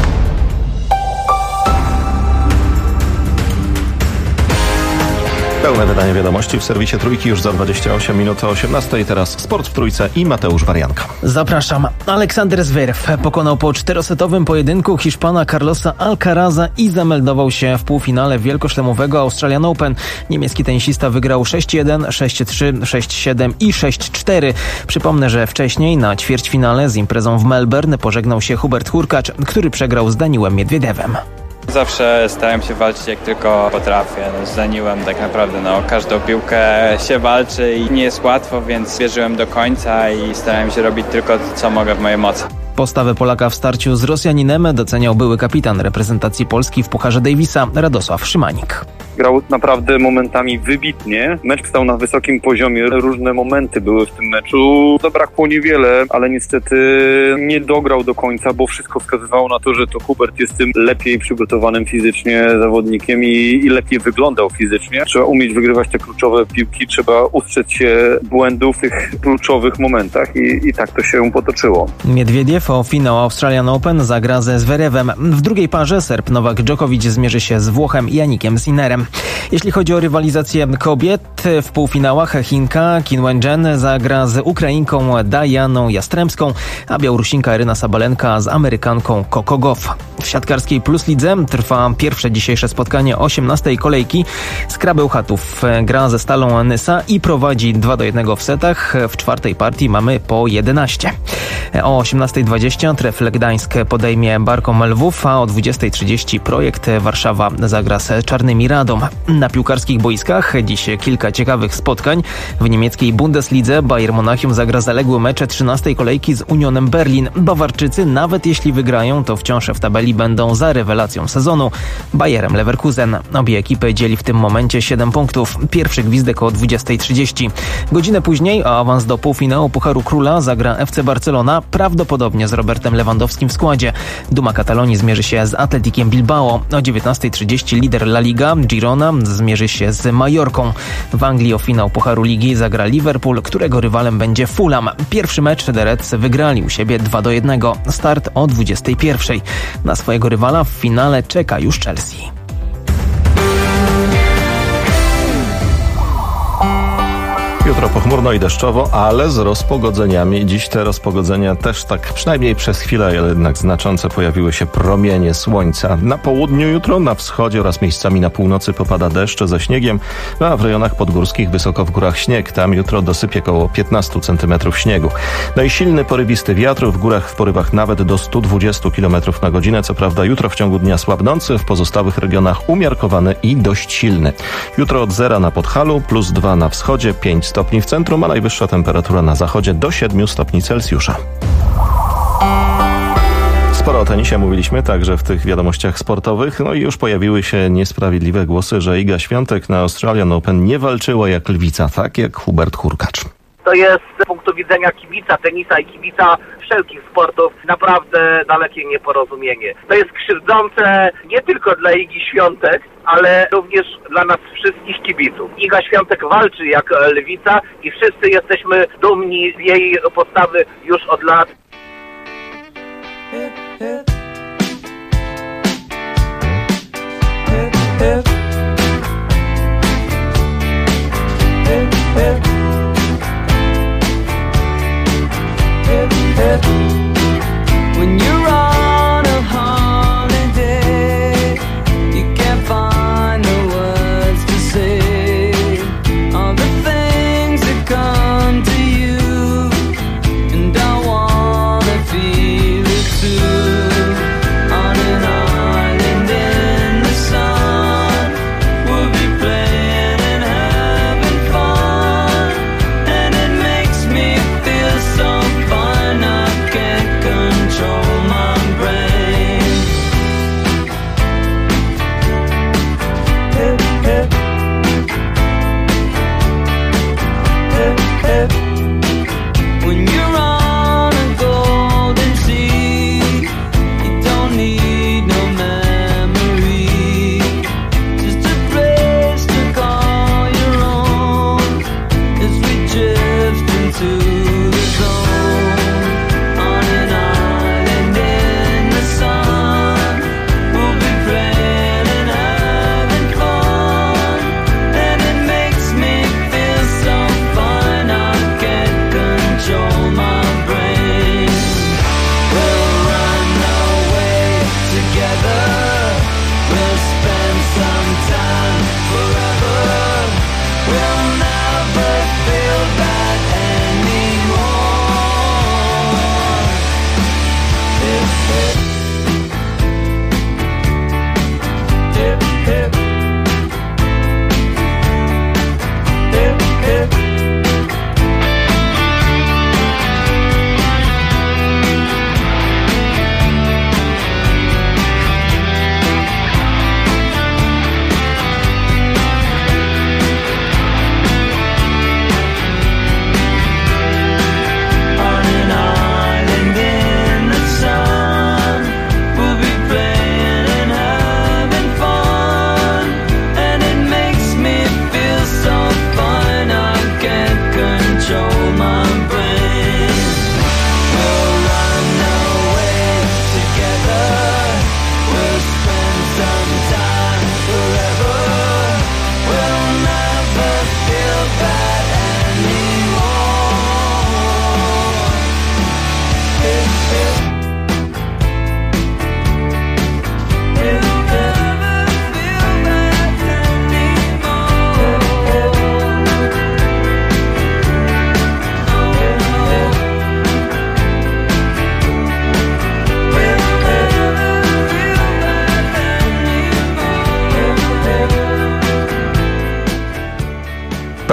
Speaker 2: Pełne wydanie wiadomości w serwisie Trójki już za 28 minut o 18. Teraz sport w Trójce i Mateusz Warianka.
Speaker 9: Zapraszam. Aleksander Zverev pokonał po 4-setowym pojedynku Hiszpana Carlosa Alcaraza i zameldował się w półfinale wielkoszlemowego Australian Open. Niemiecki tenisista wygrał 6-1, 6-3, 6-7 i 6-4. Przypomnę, że wcześniej na ćwierćfinale z imprezą w Melbourne pożegnał się Hubert Hurkacz, który przegrał z Daniilem Miedwiedewem.
Speaker 10: Zawsze starałem się walczyć jak tylko potrafię. Z Daniilem tak naprawdę każdą piłkę się walczy i nie jest łatwo, więc wierzyłem do końca i starałem się robić tylko co mogę w mojej mocy.
Speaker 9: Postawę Polaka w starciu z Rosjaninem doceniał były kapitan reprezentacji Polski w Pucharze Davisa Radosław Szymanik.
Speaker 11: Grał naprawdę momentami wybitnie. Mecz stał na wysokim poziomie. Różne momenty były w tym meczu. Zabrakło niewiele, ale niestety nie dograł do końca, bo wszystko wskazywało na to, że to Hubert jest tym lepiej przygotowanym fizycznie zawodnikiem i lepiej wyglądał fizycznie. Trzeba umieć wygrywać te kluczowe piłki, trzeba ustrzec się błędów w tych kluczowych momentach i tak to się potoczyło.
Speaker 9: Miedwiediew o finał Australian Open zagra ze Zverevem. W drugiej parze Serb Nowak Djokovic zmierzy się z Włochem Janikiem Sinnerem. Jeśli chodzi o rywalizację kobiet, w półfinałach Chinka Qin Wenchen zagra z Ukrainką Dajaną Jastrzębską, a Białorusinka Aryna Sabalenka z Amerykanką Coco Gauff. W siatkarskiej Plus Lidze trwa pierwsze dzisiejsze spotkanie 18. kolejki. Skra Bełchatów gra ze Stalą Nysa i prowadzi 2-1 w setach. W czwartej partii mamy po 11. O 18:20 Trefl Gdańsk podejmie Barką Lwów, a o 20:30 Projekt Warszawa zagra z Czarnymi Radom. Na piłkarskich boiskach dziś kilka ciekawych spotkań. W niemieckiej Bundeslidze Bayern Monachium zagra zaległe mecze 13. kolejki z Unionem Berlin. Bawarczycy, nawet jeśli wygrają, to wciąż w tabeli będą za rewelacją sezonu Bayerem Leverkusen. Obie ekipy dzieli w tym momencie 7 punktów. Pierwszy gwizdek o 20:30. Godzinę później o awans do półfinału Pucharu Króla zagra FC Barcelona, prawdopodobnie z Robertem Lewandowskim w składzie. Duma Katalonii zmierzy się z Atletikiem Bilbao. O 19:30 lider La Liga Girona zmierzy się z Majorką. W Anglii o finał Pucharu Ligi zagra Liverpool, którego rywalem będzie Fulham. Pierwszy mecz The Reds wygrali u siebie 2-1. Start o 21:00. Na swojego rywala w finale czeka już Chelsea.
Speaker 2: Jutro pochmurno i deszczowo, ale z rozpogodzeniami. Dziś te rozpogodzenia też tak przynajmniej przez chwilę, ale jednak znaczące pojawiły się promienie słońca. Na południu jutro, na wschodzie oraz miejscami na północy popada deszcz ze śniegiem, a w rejonach podgórskich wysoko w górach śnieg. Tam jutro dosypie około 15 cm śniegu. No i silny porywisty wiatr, w górach w porywach nawet do 120 km na godzinę. Co prawda jutro w ciągu dnia słabnący, w pozostałych regionach umiarkowany i dość silny. Jutro od 0 na Podhalu, +2 na wschodzie, 5 stopni w centrum, a najwyższa temperatura na zachodzie do 7 stopni Celsjusza. Sporo o tenisie mówiliśmy także w tych wiadomościach sportowych. No i już pojawiły się niesprawiedliwe głosy, że Iga Świątek na Australian Open nie walczyła jak lwica, tak jak Hubert Hurkacz.
Speaker 12: To jest z punktu widzenia kibica tenisa i kibica wszelkich sportów naprawdę dalekie nieporozumienie. To jest krzywdzące nie tylko dla Igi Świątek, ale również dla nas wszystkich kibiców. Iga Świątek walczy jak lwica i wszyscy jesteśmy dumni z jej postawy już od lat.
Speaker 23: When you're on a holiday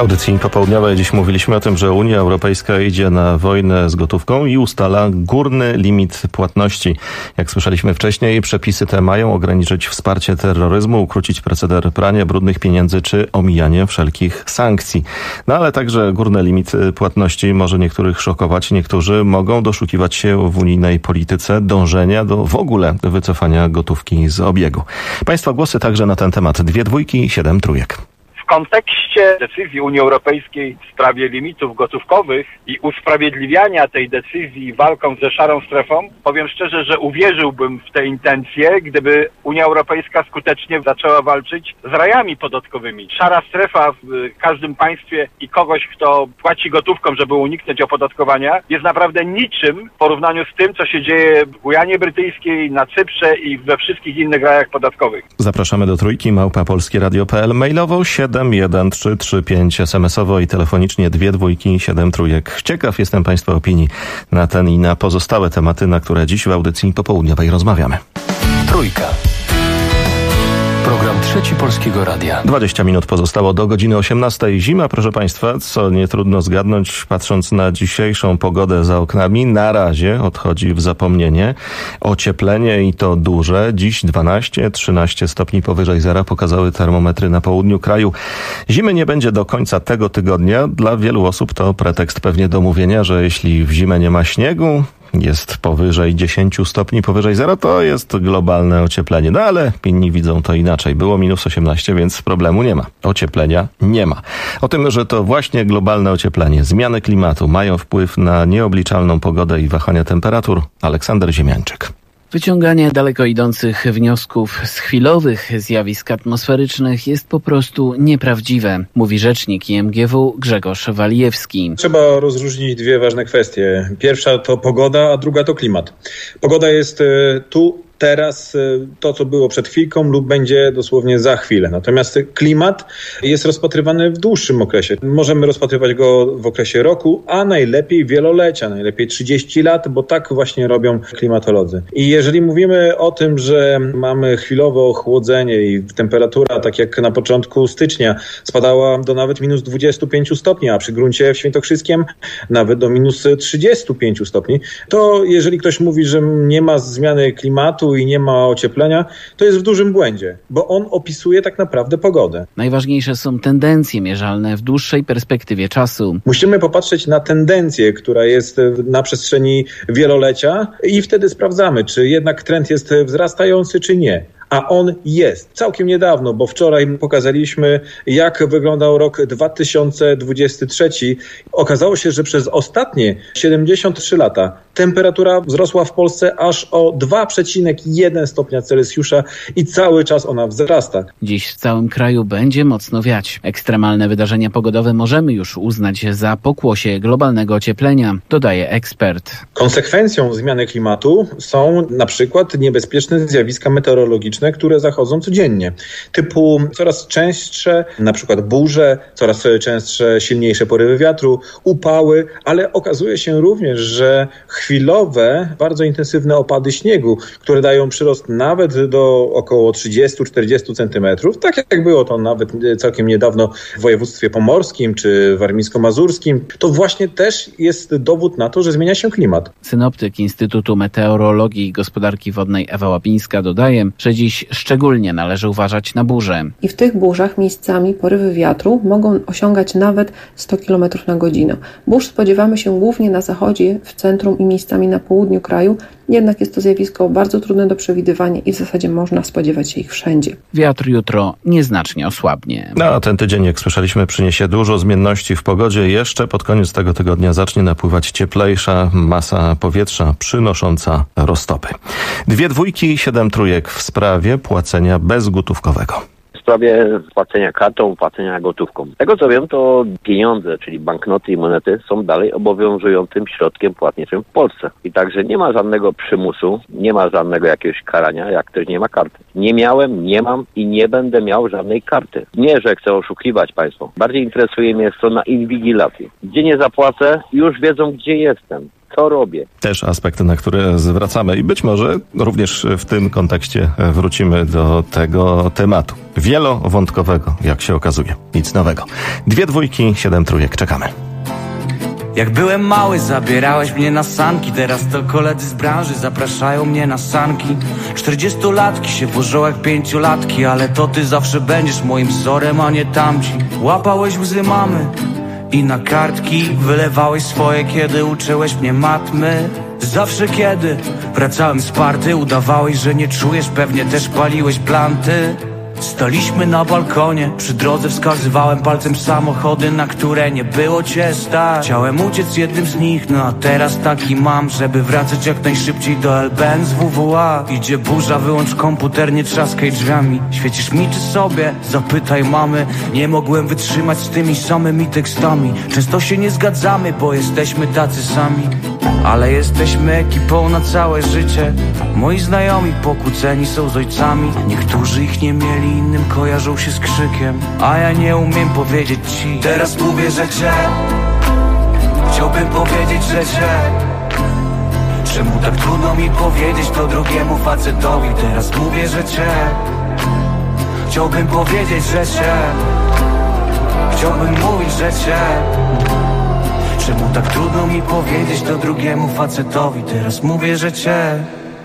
Speaker 2: audycji popołudniowej dziś mówiliśmy o tym, że Unia Europejska idzie na wojnę z gotówką i ustala górny limit płatności. Jak słyszeliśmy wcześniej, przepisy te mają ograniczyć wsparcie terroryzmu, ukrócić proceder prania brudnych pieniędzy czy omijanie wszelkich sankcji. No ale także górny limit płatności może niektórych szokować. Niektórzy mogą doszukiwać się w unijnej polityce dążenia do w ogóle wycofania gotówki z obiegu. Państwa głosy także na ten temat. 2 dwójki, 7 trójek.
Speaker 5: W kontekście decyzji Unii Europejskiej w sprawie limitów gotówkowych i usprawiedliwiania tej decyzji walką ze szarą strefą, powiem szczerze, że uwierzyłbym w te intencje, gdyby Unia Europejska skutecznie zaczęła walczyć z rajami podatkowymi. Szara strefa w każdym państwie i kogoś, kto płaci gotówką, żeby uniknąć opodatkowania, jest naprawdę niczym w porównaniu z tym, co się dzieje w Gujanie Brytyjskiej, na Cyprze i we wszystkich innych rajach podatkowych.
Speaker 2: Zapraszamy do trójki, @polskieradio.pl, mailowo 71335, SMS-owo i telefonicznie 2 dwójki, 7 trójek. Ciekaw jestem Państwa opinii na ten i na pozostałe tematy, na które dziś w audycji popołudniowej rozmawiamy.
Speaker 28: Trójka. Program Trzeci Polskiego Radia.
Speaker 2: 20 minut pozostało do godziny 18. Zima, proszę Państwa, co nie trudno zgadnąć, patrząc na dzisiejszą pogodę za oknami, na razie odchodzi w zapomnienie. Ocieplenie i to duże. Dziś 12-13 stopni powyżej zera pokazały termometry na południu kraju. Zimy nie będzie do końca tego tygodnia. Dla wielu osób to pretekst pewnie do mówienia, że jeśli w zimę nie ma śniegu, jest powyżej 10 stopni powyżej zera, to jest globalne ocieplenie. No ale inni widzą to inaczej. Było -18, więc problemu nie ma. Ocieplenia nie ma. O tym, że to właśnie globalne ocieplenie, zmiany klimatu mają wpływ na nieobliczalną pogodę i wahania temperatur, Aleksander Ziemiańczyk.
Speaker 13: Wyciąganie daleko idących wniosków z chwilowych zjawisk atmosferycznych jest po prostu nieprawdziwe, mówi rzecznik IMGW Grzegorz Walijewski.
Speaker 14: Trzeba rozróżnić dwie ważne kwestie. Pierwsza to pogoda, a druga to klimat. Pogoda jest tu, teraz, to co było przed chwilką lub będzie dosłownie za chwilę. Natomiast klimat jest rozpatrywany w dłuższym okresie. Możemy rozpatrywać go w okresie roku, a najlepiej wielolecia, najlepiej 30 lat, bo tak właśnie robią klimatolodzy. I jeżeli mówimy o tym, że mamy chwilowe ochłodzenie i temperatura, tak jak na początku stycznia, spadała do nawet -25 stopni, a przy gruncie w Świętokrzyskiem nawet do -35 stopni, to jeżeli ktoś mówi, że nie ma zmiany klimatu i nie ma ocieplenia, to jest w dużym błędzie, bo on opisuje tak naprawdę pogodę.
Speaker 13: Najważniejsze są tendencje mierzalne w dłuższej perspektywie czasu.
Speaker 14: Musimy popatrzeć na tendencję, która jest na przestrzeni wielolecia i wtedy sprawdzamy, czy jednak trend jest wzrastający, czy nie. A on jest. Całkiem niedawno, bo wczoraj pokazaliśmy, jak wyglądał rok 2023. Okazało się, że przez ostatnie 73 lata temperatura wzrosła w Polsce aż o 2,1 stopnia Celsjusza i cały czas ona wzrasta.
Speaker 13: Dziś w całym kraju będzie mocno wiać. Ekstremalne wydarzenia pogodowe możemy już uznać za pokłosie globalnego ocieplenia, dodaje ekspert.
Speaker 14: Konsekwencją zmiany klimatu są na przykład niebezpieczne zjawiska meteorologiczne, które zachodzą codziennie. Typu coraz częstsze, na przykład burze, coraz częstsze, silniejsze porywy wiatru, upały, ale okazuje się również, że chwilowe, bardzo intensywne opady śniegu, które dają przyrost nawet do około 30-40 centymetrów, tak jak było to nawet całkiem niedawno w województwie pomorskim czy warmińsko-mazurskim, to właśnie też jest dowód na to, że zmienia się klimat.
Speaker 13: Synoptyk Instytutu Meteorologii i Gospodarki Wodnej Ewa Łapińska dodaje, że dziś szczególnie należy uważać na burze.
Speaker 15: I w tych burzach miejscami porywy wiatru mogą osiągać nawet 100 km na godzinę. Burz spodziewamy się głównie na zachodzie, w centrum i miejscami na południu kraju, jednak jest to zjawisko bardzo trudne do przewidywania i w zasadzie można spodziewać się ich wszędzie.
Speaker 13: Wiatr jutro nieznacznie osłabnie.
Speaker 2: No, ten tydzień, jak słyszeliśmy, przyniesie dużo zmienności w pogodzie. Jeszcze pod koniec tego tygodnia zacznie napływać cieplejsza masa powietrza przynosząca roztopy. 2 dwójki, 7 trójek w sprawie płacenia bezgotówkowego.
Speaker 16: W sprawie płacenia kartą, płacenia gotówką. Z tego co wiem, to pieniądze, czyli banknoty i monety są dalej obowiązującym środkiem płatniczym w Polsce. I także nie ma żadnego przymusu, nie ma żadnego jakiegoś karania, jak ktoś nie ma karty. Nie miałem, nie mam i nie będę miał żadnej karty. Nie, że chcę oszukiwać państwo. Bardziej interesuje mnie strona inwigilacji. Gdzie nie zapłacę, już wiedzą, gdzie jestem. co robię.
Speaker 2: Też aspekt, na który zwracamy i być może również w tym kontekście wrócimy do tego tematu. Wielowątkowego, jak się okazuje. Nic nowego. 2 dwójki, 7 trójek. Czekamy.
Speaker 3: Jak byłem mały, zabierałeś mnie na sanki. Teraz to koledzy z branży zapraszają mnie na sanki. 40-latki się wożą jak 5-latki, ale to ty zawsze będziesz moim wzorem, a nie tamci. Łapałeś łzy mamy i na kartki wylewałeś swoje, kiedy uczyłeś mnie matmy. Zawsze kiedy wracałem z party, udawałeś, że nie czujesz, pewnie też paliłeś planty. Staliśmy na balkonie, przy drodze wskazywałem palcem samochody, na które nie było cię stać. Chciałem uciec jednym z nich, no a teraz taki mam, żeby wracać jak najszybciej do LBN z WWA. Idzie burza, wyłącz komputer, nie trzaskaj drzwiami. Świecisz mi czy sobie? Zapytaj mamy. Nie mogłem wytrzymać z tymi samymi tekstami. Często się nie zgadzamy, bo jesteśmy tacy sami, ale jesteśmy ekipą na całe życie. Moi znajomi pokłóceni są z ojcami. Niektórzy ich nie mieli, innym kojarzą się z krzykiem, a ja nie umiem powiedzieć ci. Teraz mówię, że cię chciałbym powiedzieć, że cię. Czemu tak trudno mi powiedzieć to drugiemu facetowi? Teraz mówię, że cię chciałbym powiedzieć, że cię. Chciałbym mówić, że cię. Czemu tak trudno mi powiedzieć to drugiemu facetowi? Teraz mówię, że cię.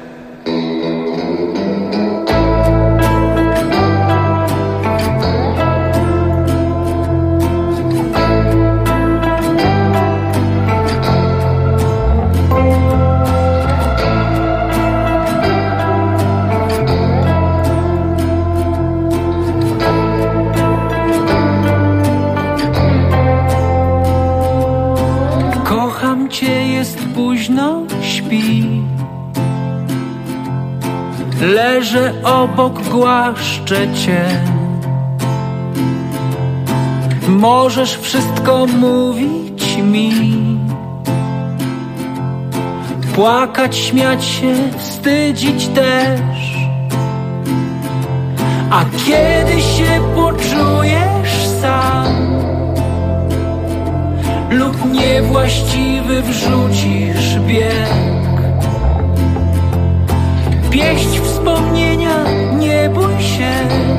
Speaker 23: Kocham cię, jest późno, śpi. Leżę obok, głaszczę cię. Możesz wszystko mówić mi, płakać, śmiać się, wstydzić też. A kiedy się poczujesz sam lub niewłaściwy wrzucisz bieg, pieść wspomnienia, nie bój się,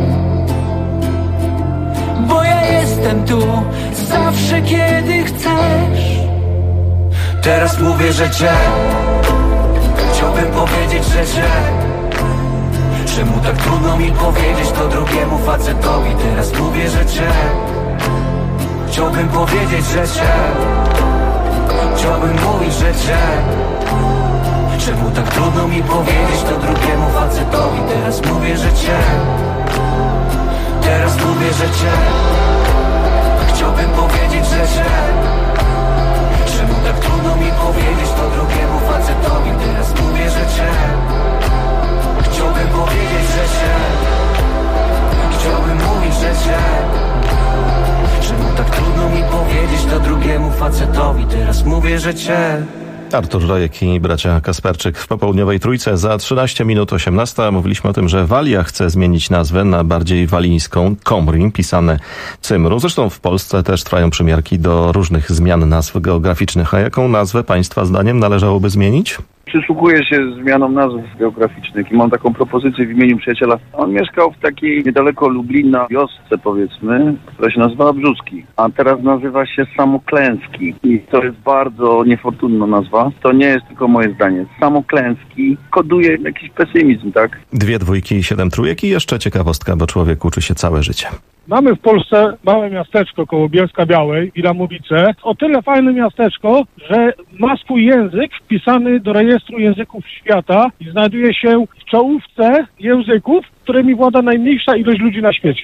Speaker 23: bo ja jestem tu zawsze, kiedy chcesz.
Speaker 3: Teraz mówię, że cię chciałbym powiedzieć, że cię. Czemu tak trudno mi powiedzieć to drugiemu facetowi? Teraz mówię, że cię chciałbym powiedzieć, że cię. Chciałbym mówić, że cię. Czemu tak trudno mi powiedzieć to drugiemu facetowi? Teraz mówię, że cię. Teraz mówię, że cię chciałbym powiedzieć, że cię. Czemu tak trudno mi powiedzieć to drugiemu facetowi? Teraz mówię, że cię. Chciałbym powiedzieć, że cię. Chciałbym mówić, że cię. Czemu tak trudno mi powiedzieć to drugiemu facetowi? Teraz mówię, że cię.
Speaker 2: Artur Rojek i bracia Kasperczyk w popołudniowej trójce. Za 13 minut 18 mówiliśmy o tym, że Walia chce zmienić nazwę na bardziej walińską, Comrie, pisane cymru. Zresztą w Polsce też trwają przymiarki do różnych zmian nazw geograficznych. A jaką nazwę państwa zdaniem należałoby zmienić?
Speaker 11: Przysłuchuję się zmianom nazw geograficznych i mam taką propozycję w imieniu przyjaciela. On mieszkał w takiej niedaleko Lublina wiosce, powiedzmy, która się nazywała Brzuski, a teraz nazywa się Samoklęski i to jest bardzo niefortunna nazwa. To nie jest tylko moje zdanie. Samoklęski koduje jakiś pesymizm, tak?
Speaker 2: 2 dwójki i 7 trójek i jeszcze ciekawostka, bo człowiek uczy się całe życie.
Speaker 4: Mamy w Polsce małe miasteczko koło Bielska-Białej, Wilamowice. O tyle fajne miasteczko, że ma swój język wpisany do rejestru języków świata i znajduje się w czołówce języków, którymi włada najmniejsza ilość ludzi na świecie.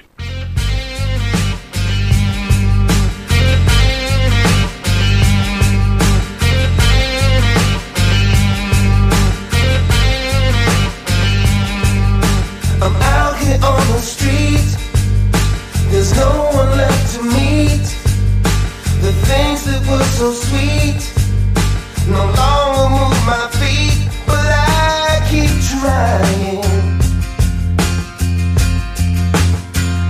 Speaker 7: There's no one left to meet. The things that were so sweet no longer move my feet, but I keep trying.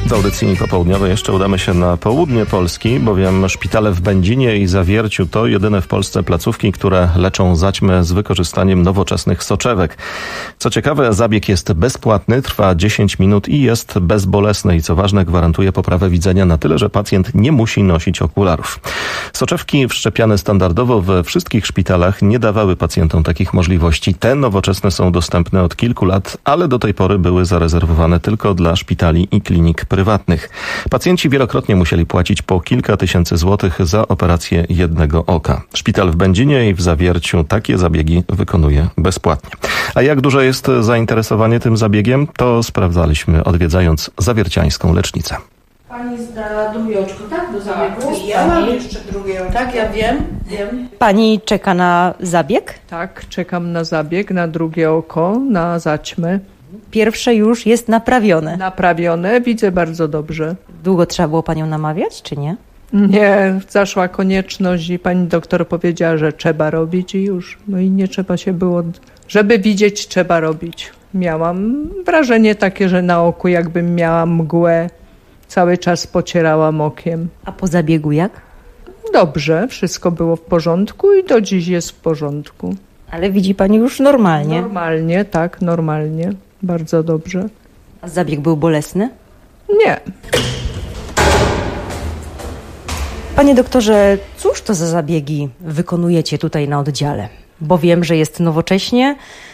Speaker 2: W audycji popołudniowej jeszcze udamy się na południe Polski, bowiem szpitale w Będzinie i Zawierciu to jedyne w Polsce placówki, które leczą zaćmę z wykorzystaniem nowoczesnych soczewek. Co ciekawe, zabieg jest bezpłatny, trwa 10 minut i jest bezbolesny i co ważne, gwarantuje poprawę widzenia na tyle, że pacjent nie musi nosić okularów. Soczewki wszczepiane standardowo we wszystkich szpitalach nie dawały pacjentom takich możliwości. Te nowoczesne są dostępne od kilku lat, ale do tej pory były zarezerwowane tylko dla szpitali i klinik prywatnych. Pacjenci wielokrotnie musieli płacić po kilka tysięcy złotych za operację jednego oka. Szpital w Będzinie i w Zawierciu takie zabiegi wykonuje bezpłatnie. A jak duże jest zainteresowanie tym zabiegiem, to sprawdzaliśmy, odwiedzając zawierciańską lecznicę.
Speaker 17: Pani zda drugie oczko, tak? Do zabiegu?
Speaker 18: Ja mam jeszcze drugie oczko.
Speaker 17: Tak, ja wiem.
Speaker 18: Pani czeka na zabieg?
Speaker 17: Tak, czekam na zabieg, na drugie oko, na zaćmę.
Speaker 18: Pierwsze już jest naprawione.
Speaker 17: Naprawione, widzę bardzo dobrze.
Speaker 18: Długo trzeba było panią namawiać, czy nie?
Speaker 17: Nie, zaszła konieczność i pani doktor powiedziała, że trzeba robić i już. No i nie trzeba się było, żeby widzieć, trzeba robić. Miałam wrażenie takie, że na oku jakbym miała mgłę. Cały czas pocierałam okiem.
Speaker 18: A po zabiegu jak?
Speaker 17: Dobrze, wszystko było w porządku i do dziś jest w porządku.
Speaker 18: Ale widzi pani już normalnie?
Speaker 17: Normalnie, tak, normalnie. Bardzo dobrze.
Speaker 18: A zabieg był bolesny?
Speaker 17: Nie.
Speaker 18: Panie doktorze, cóż to za zabiegi wykonujecie tutaj na oddziale? Bo wiem, że jest nowocześnie,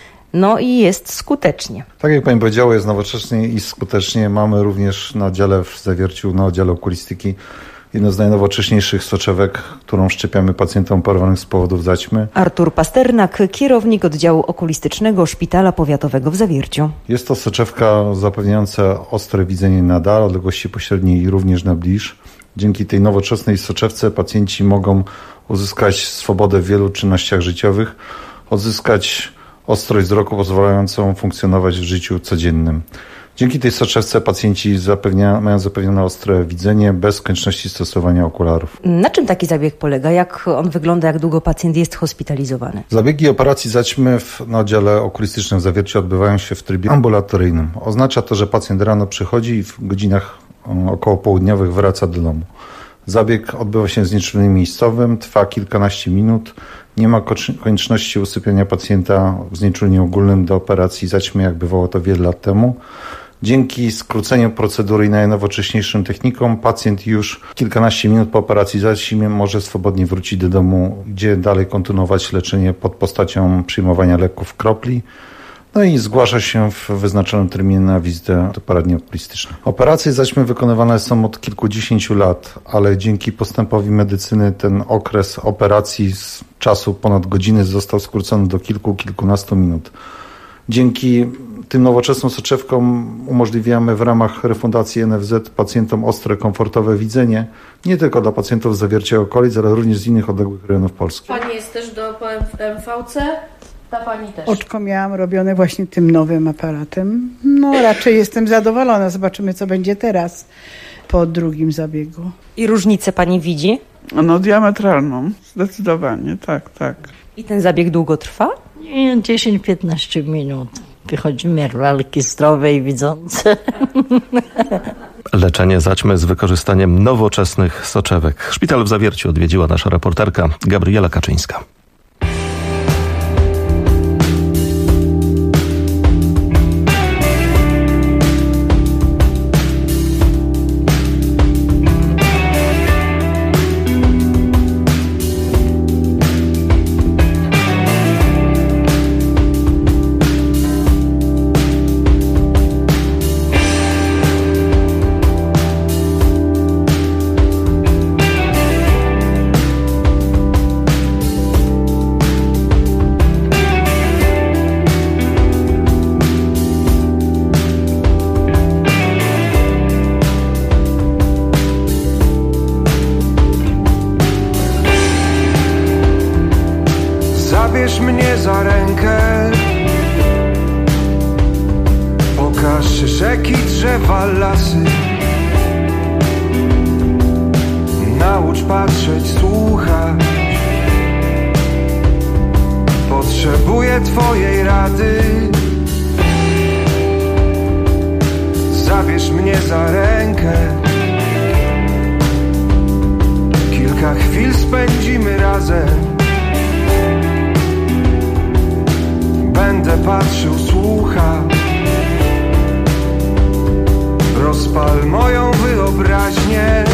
Speaker 18: no i jest skutecznie.
Speaker 19: Tak jak pani powiedziała, jest nowocześnie i skutecznie. Mamy również na oddziale w Zawierciu, na oddziale okulistyki, jedno z najnowocześniejszych soczewek, którą szczepiamy pacjentom operowanym z powodów zaćmy.
Speaker 18: Artur Pasternak, kierownik oddziału okulistycznego Szpitala Powiatowego w Zawierciu.
Speaker 19: Jest to soczewka zapewniająca ostre widzenie na dal, odległości pośredniej i również na bliż. Dzięki tej nowoczesnej soczewce pacjenci mogą uzyskać swobodę w wielu czynnościach życiowych, odzyskać ostrość wzroku pozwalającą funkcjonować w życiu codziennym. Dzięki tej soczewce pacjenci mają zapewnione ostre widzenie bez konieczności stosowania okularów.
Speaker 18: Na czym taki zabieg polega? Jak on wygląda? Jak długo pacjent jest hospitalizowany?
Speaker 19: Zabiegi operacji zaćmy na oddziale okulistycznym w Zawierciu odbywają się w trybie ambulatoryjnym. Oznacza to, że pacjent rano przychodzi i w godzinach około południowych wraca do domu. Zabieg odbywa się w znieczuleniu miejscowym, trwa kilkanaście minut. Nie ma konieczności usypiania pacjenta w znieczuleniu ogólnym do operacji zaćmy, jak bywało to wiele lat temu. Dzięki skróceniu procedury i najnowocześniejszym technikom pacjent już kilkanaście minut po operacji zaćmy może swobodnie wrócić do domu, gdzie dalej kontynuować leczenie pod postacią przyjmowania leków kropli. No i zgłasza się w wyznaczonym terminie na wizytę do poradni okulistycznej. Operacje zaćmy wykonywane są od kilkudziesięciu lat, ale dzięki postępowi medycyny ten okres operacji z czasu ponad godziny został skrócony do kilkunastu minut. Dzięki tym nowoczesnym soczewkom umożliwiamy w ramach refundacji NFZ pacjentom ostre, komfortowe widzenie, nie tylko dla pacjentów z Zawiercia i okolic, ale również z innych odległych rejonów Polski.
Speaker 17: Pani jest też do MVC? Ta pani też.
Speaker 20: Oczko miałam robione właśnie tym nowym aparatem. No raczej jestem zadowolona. Zobaczymy, co będzie teraz po drugim zabiegu.
Speaker 18: I różnicę pani widzi?
Speaker 20: No diametralną, zdecydowanie, tak.
Speaker 18: I ten zabieg długo trwa?
Speaker 21: 10-15 minut. Wychodzimy lalki zdrowe i widzące.
Speaker 2: Leczenie zaćmy z wykorzystaniem nowoczesnych soczewek. Szpital w Zawierciu odwiedziła nasza reporterka Gabriela Kaczyńska.
Speaker 22: Zabierz mnie za rękę, pokaż rzeki, drzewa, lasy. Naucz patrzeć, słuchać. Potrzebuję twojej rady. Zabierz mnie za rękę, kilka chwil spędzimy razem. Będę patrzył, słuchał, rozpal moją wyobraźnię.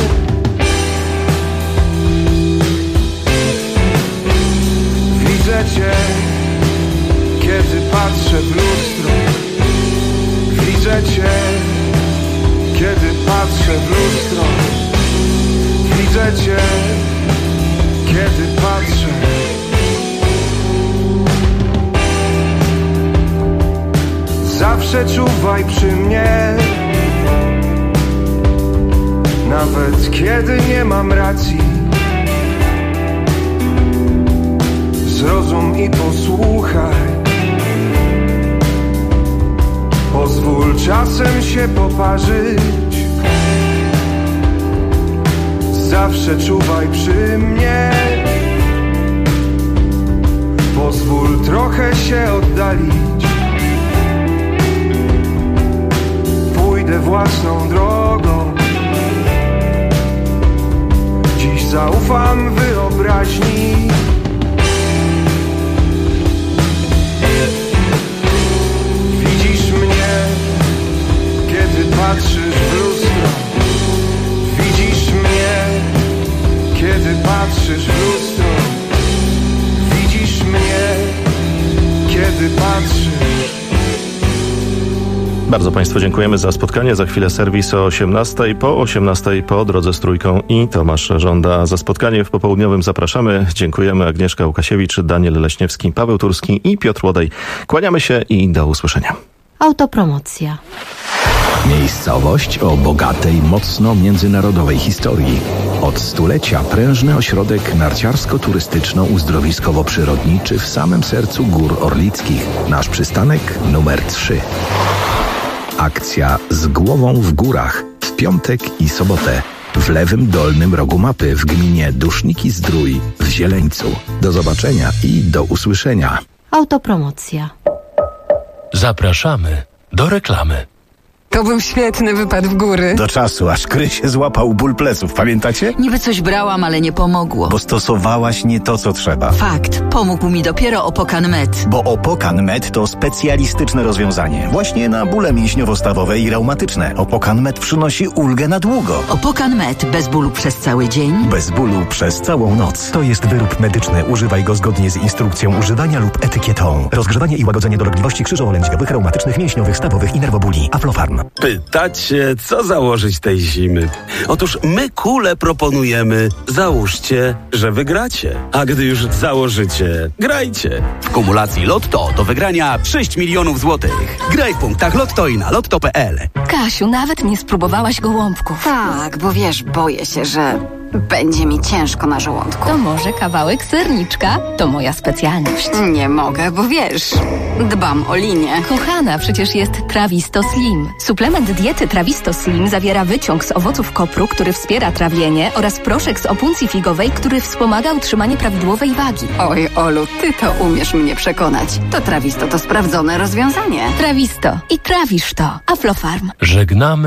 Speaker 22: Widzę cię, kiedy patrzę w lustro. Widzę cię, kiedy patrzę w lustro. Widzę cię, kiedy patrzę. Zawsze czuwaj przy mnie, nawet kiedy nie mam racji. Zrozum i posłuchaj. Pozwól czasem się poparzyć. Zawsze czuwaj przy mnie. Pozwól trochę się oddalić. Pójdę własną drogą. Dziś zaufam wyobraźni. Widzisz mnie, kiedy patrzysz w lustro. Widzisz mnie, kiedy patrzysz w lustro. Widzisz mnie, kiedy patrzysz.
Speaker 2: Bardzo Państwu dziękujemy za spotkanie. Za chwilę serwis o 18:00, po 18:00 po Drodze z Trójką i Tomasz Żąda. Za spotkanie w popołudniowym zapraszamy. Dziękujemy. Agnieszka Łukasiewicz, Daniel Leśniewski, Paweł Turski i Piotr Łodej. Kłaniamy się i do usłyszenia.
Speaker 1: Autopromocja.
Speaker 6: Miejscowość o bogatej, mocno międzynarodowej historii. Od stulecia prężny ośrodek narciarsko-turystyczno-uzdrowiskowo-przyrodniczy w samym sercu Gór Orlickich. Nasz przystanek numer 3. Akcja Z głową w górach w piątek i sobotę w lewym dolnym rogu mapy w gminie Duszniki-Zdrój w Zieleńcu. Do zobaczenia i do usłyszenia.
Speaker 1: Autopromocja.
Speaker 8: Zapraszamy do reklamy.
Speaker 10: To był świetny wypad w góry.
Speaker 24: Do czasu, aż Krysie złapał ból pleców, pamiętacie?
Speaker 10: Niby coś brałam, ale nie pomogło.
Speaker 24: Bo stosowałaś nie to, co trzeba.
Speaker 10: Fakt, pomógł mi dopiero Opokan Med.
Speaker 24: Bo Opokan Med to specjalistyczne rozwiązanie. Właśnie na bóle mięśniowo-stawowe i reumatyczne. Opokan Med przynosi ulgę na długo.
Speaker 10: Opokan Med bez bólu przez cały dzień.
Speaker 24: Bez bólu przez całą noc.
Speaker 25: To jest wyrób medyczny. Używaj go zgodnie z instrukcją używania lub etykietą. Rozgrzewanie i łagodzenie dolegliwości krzyżowo-lędźwiowych, reumatycznych, mięśniowych, stawowych i nerwobóli. Aflofarm.
Speaker 26: Pytacie, co założyć tej zimy? Otóż my kule proponujemy. Załóżcie, że wygracie. A gdy już założycie, grajcie.
Speaker 27: W kumulacji Lotto do wygrania 6 milionów złotych. Graj w punktach Lotto i na lotto.pl.
Speaker 29: Kasiu, nawet nie spróbowałaś gołąbków.
Speaker 30: Tak, bo wiesz, boję się, że będzie mi ciężko na żołądku.
Speaker 29: To może kawałek serniczka? To moja specjalność.
Speaker 30: Nie mogę, bo wiesz, dbam o linię.
Speaker 29: Kochana, przecież jest Trawisto Slim. Suplement diety Trawisto Slim zawiera wyciąg z owoców kopru, który wspiera trawienie, oraz proszek z opuncji figowej, który wspomaga utrzymanie prawidłowej wagi.
Speaker 30: Oj, Olu, ty to umiesz mnie przekonać. To Trawisto to sprawdzone rozwiązanie.
Speaker 29: Trawisto. I trawisz to. Aflofarm.
Speaker 8: Żegnamy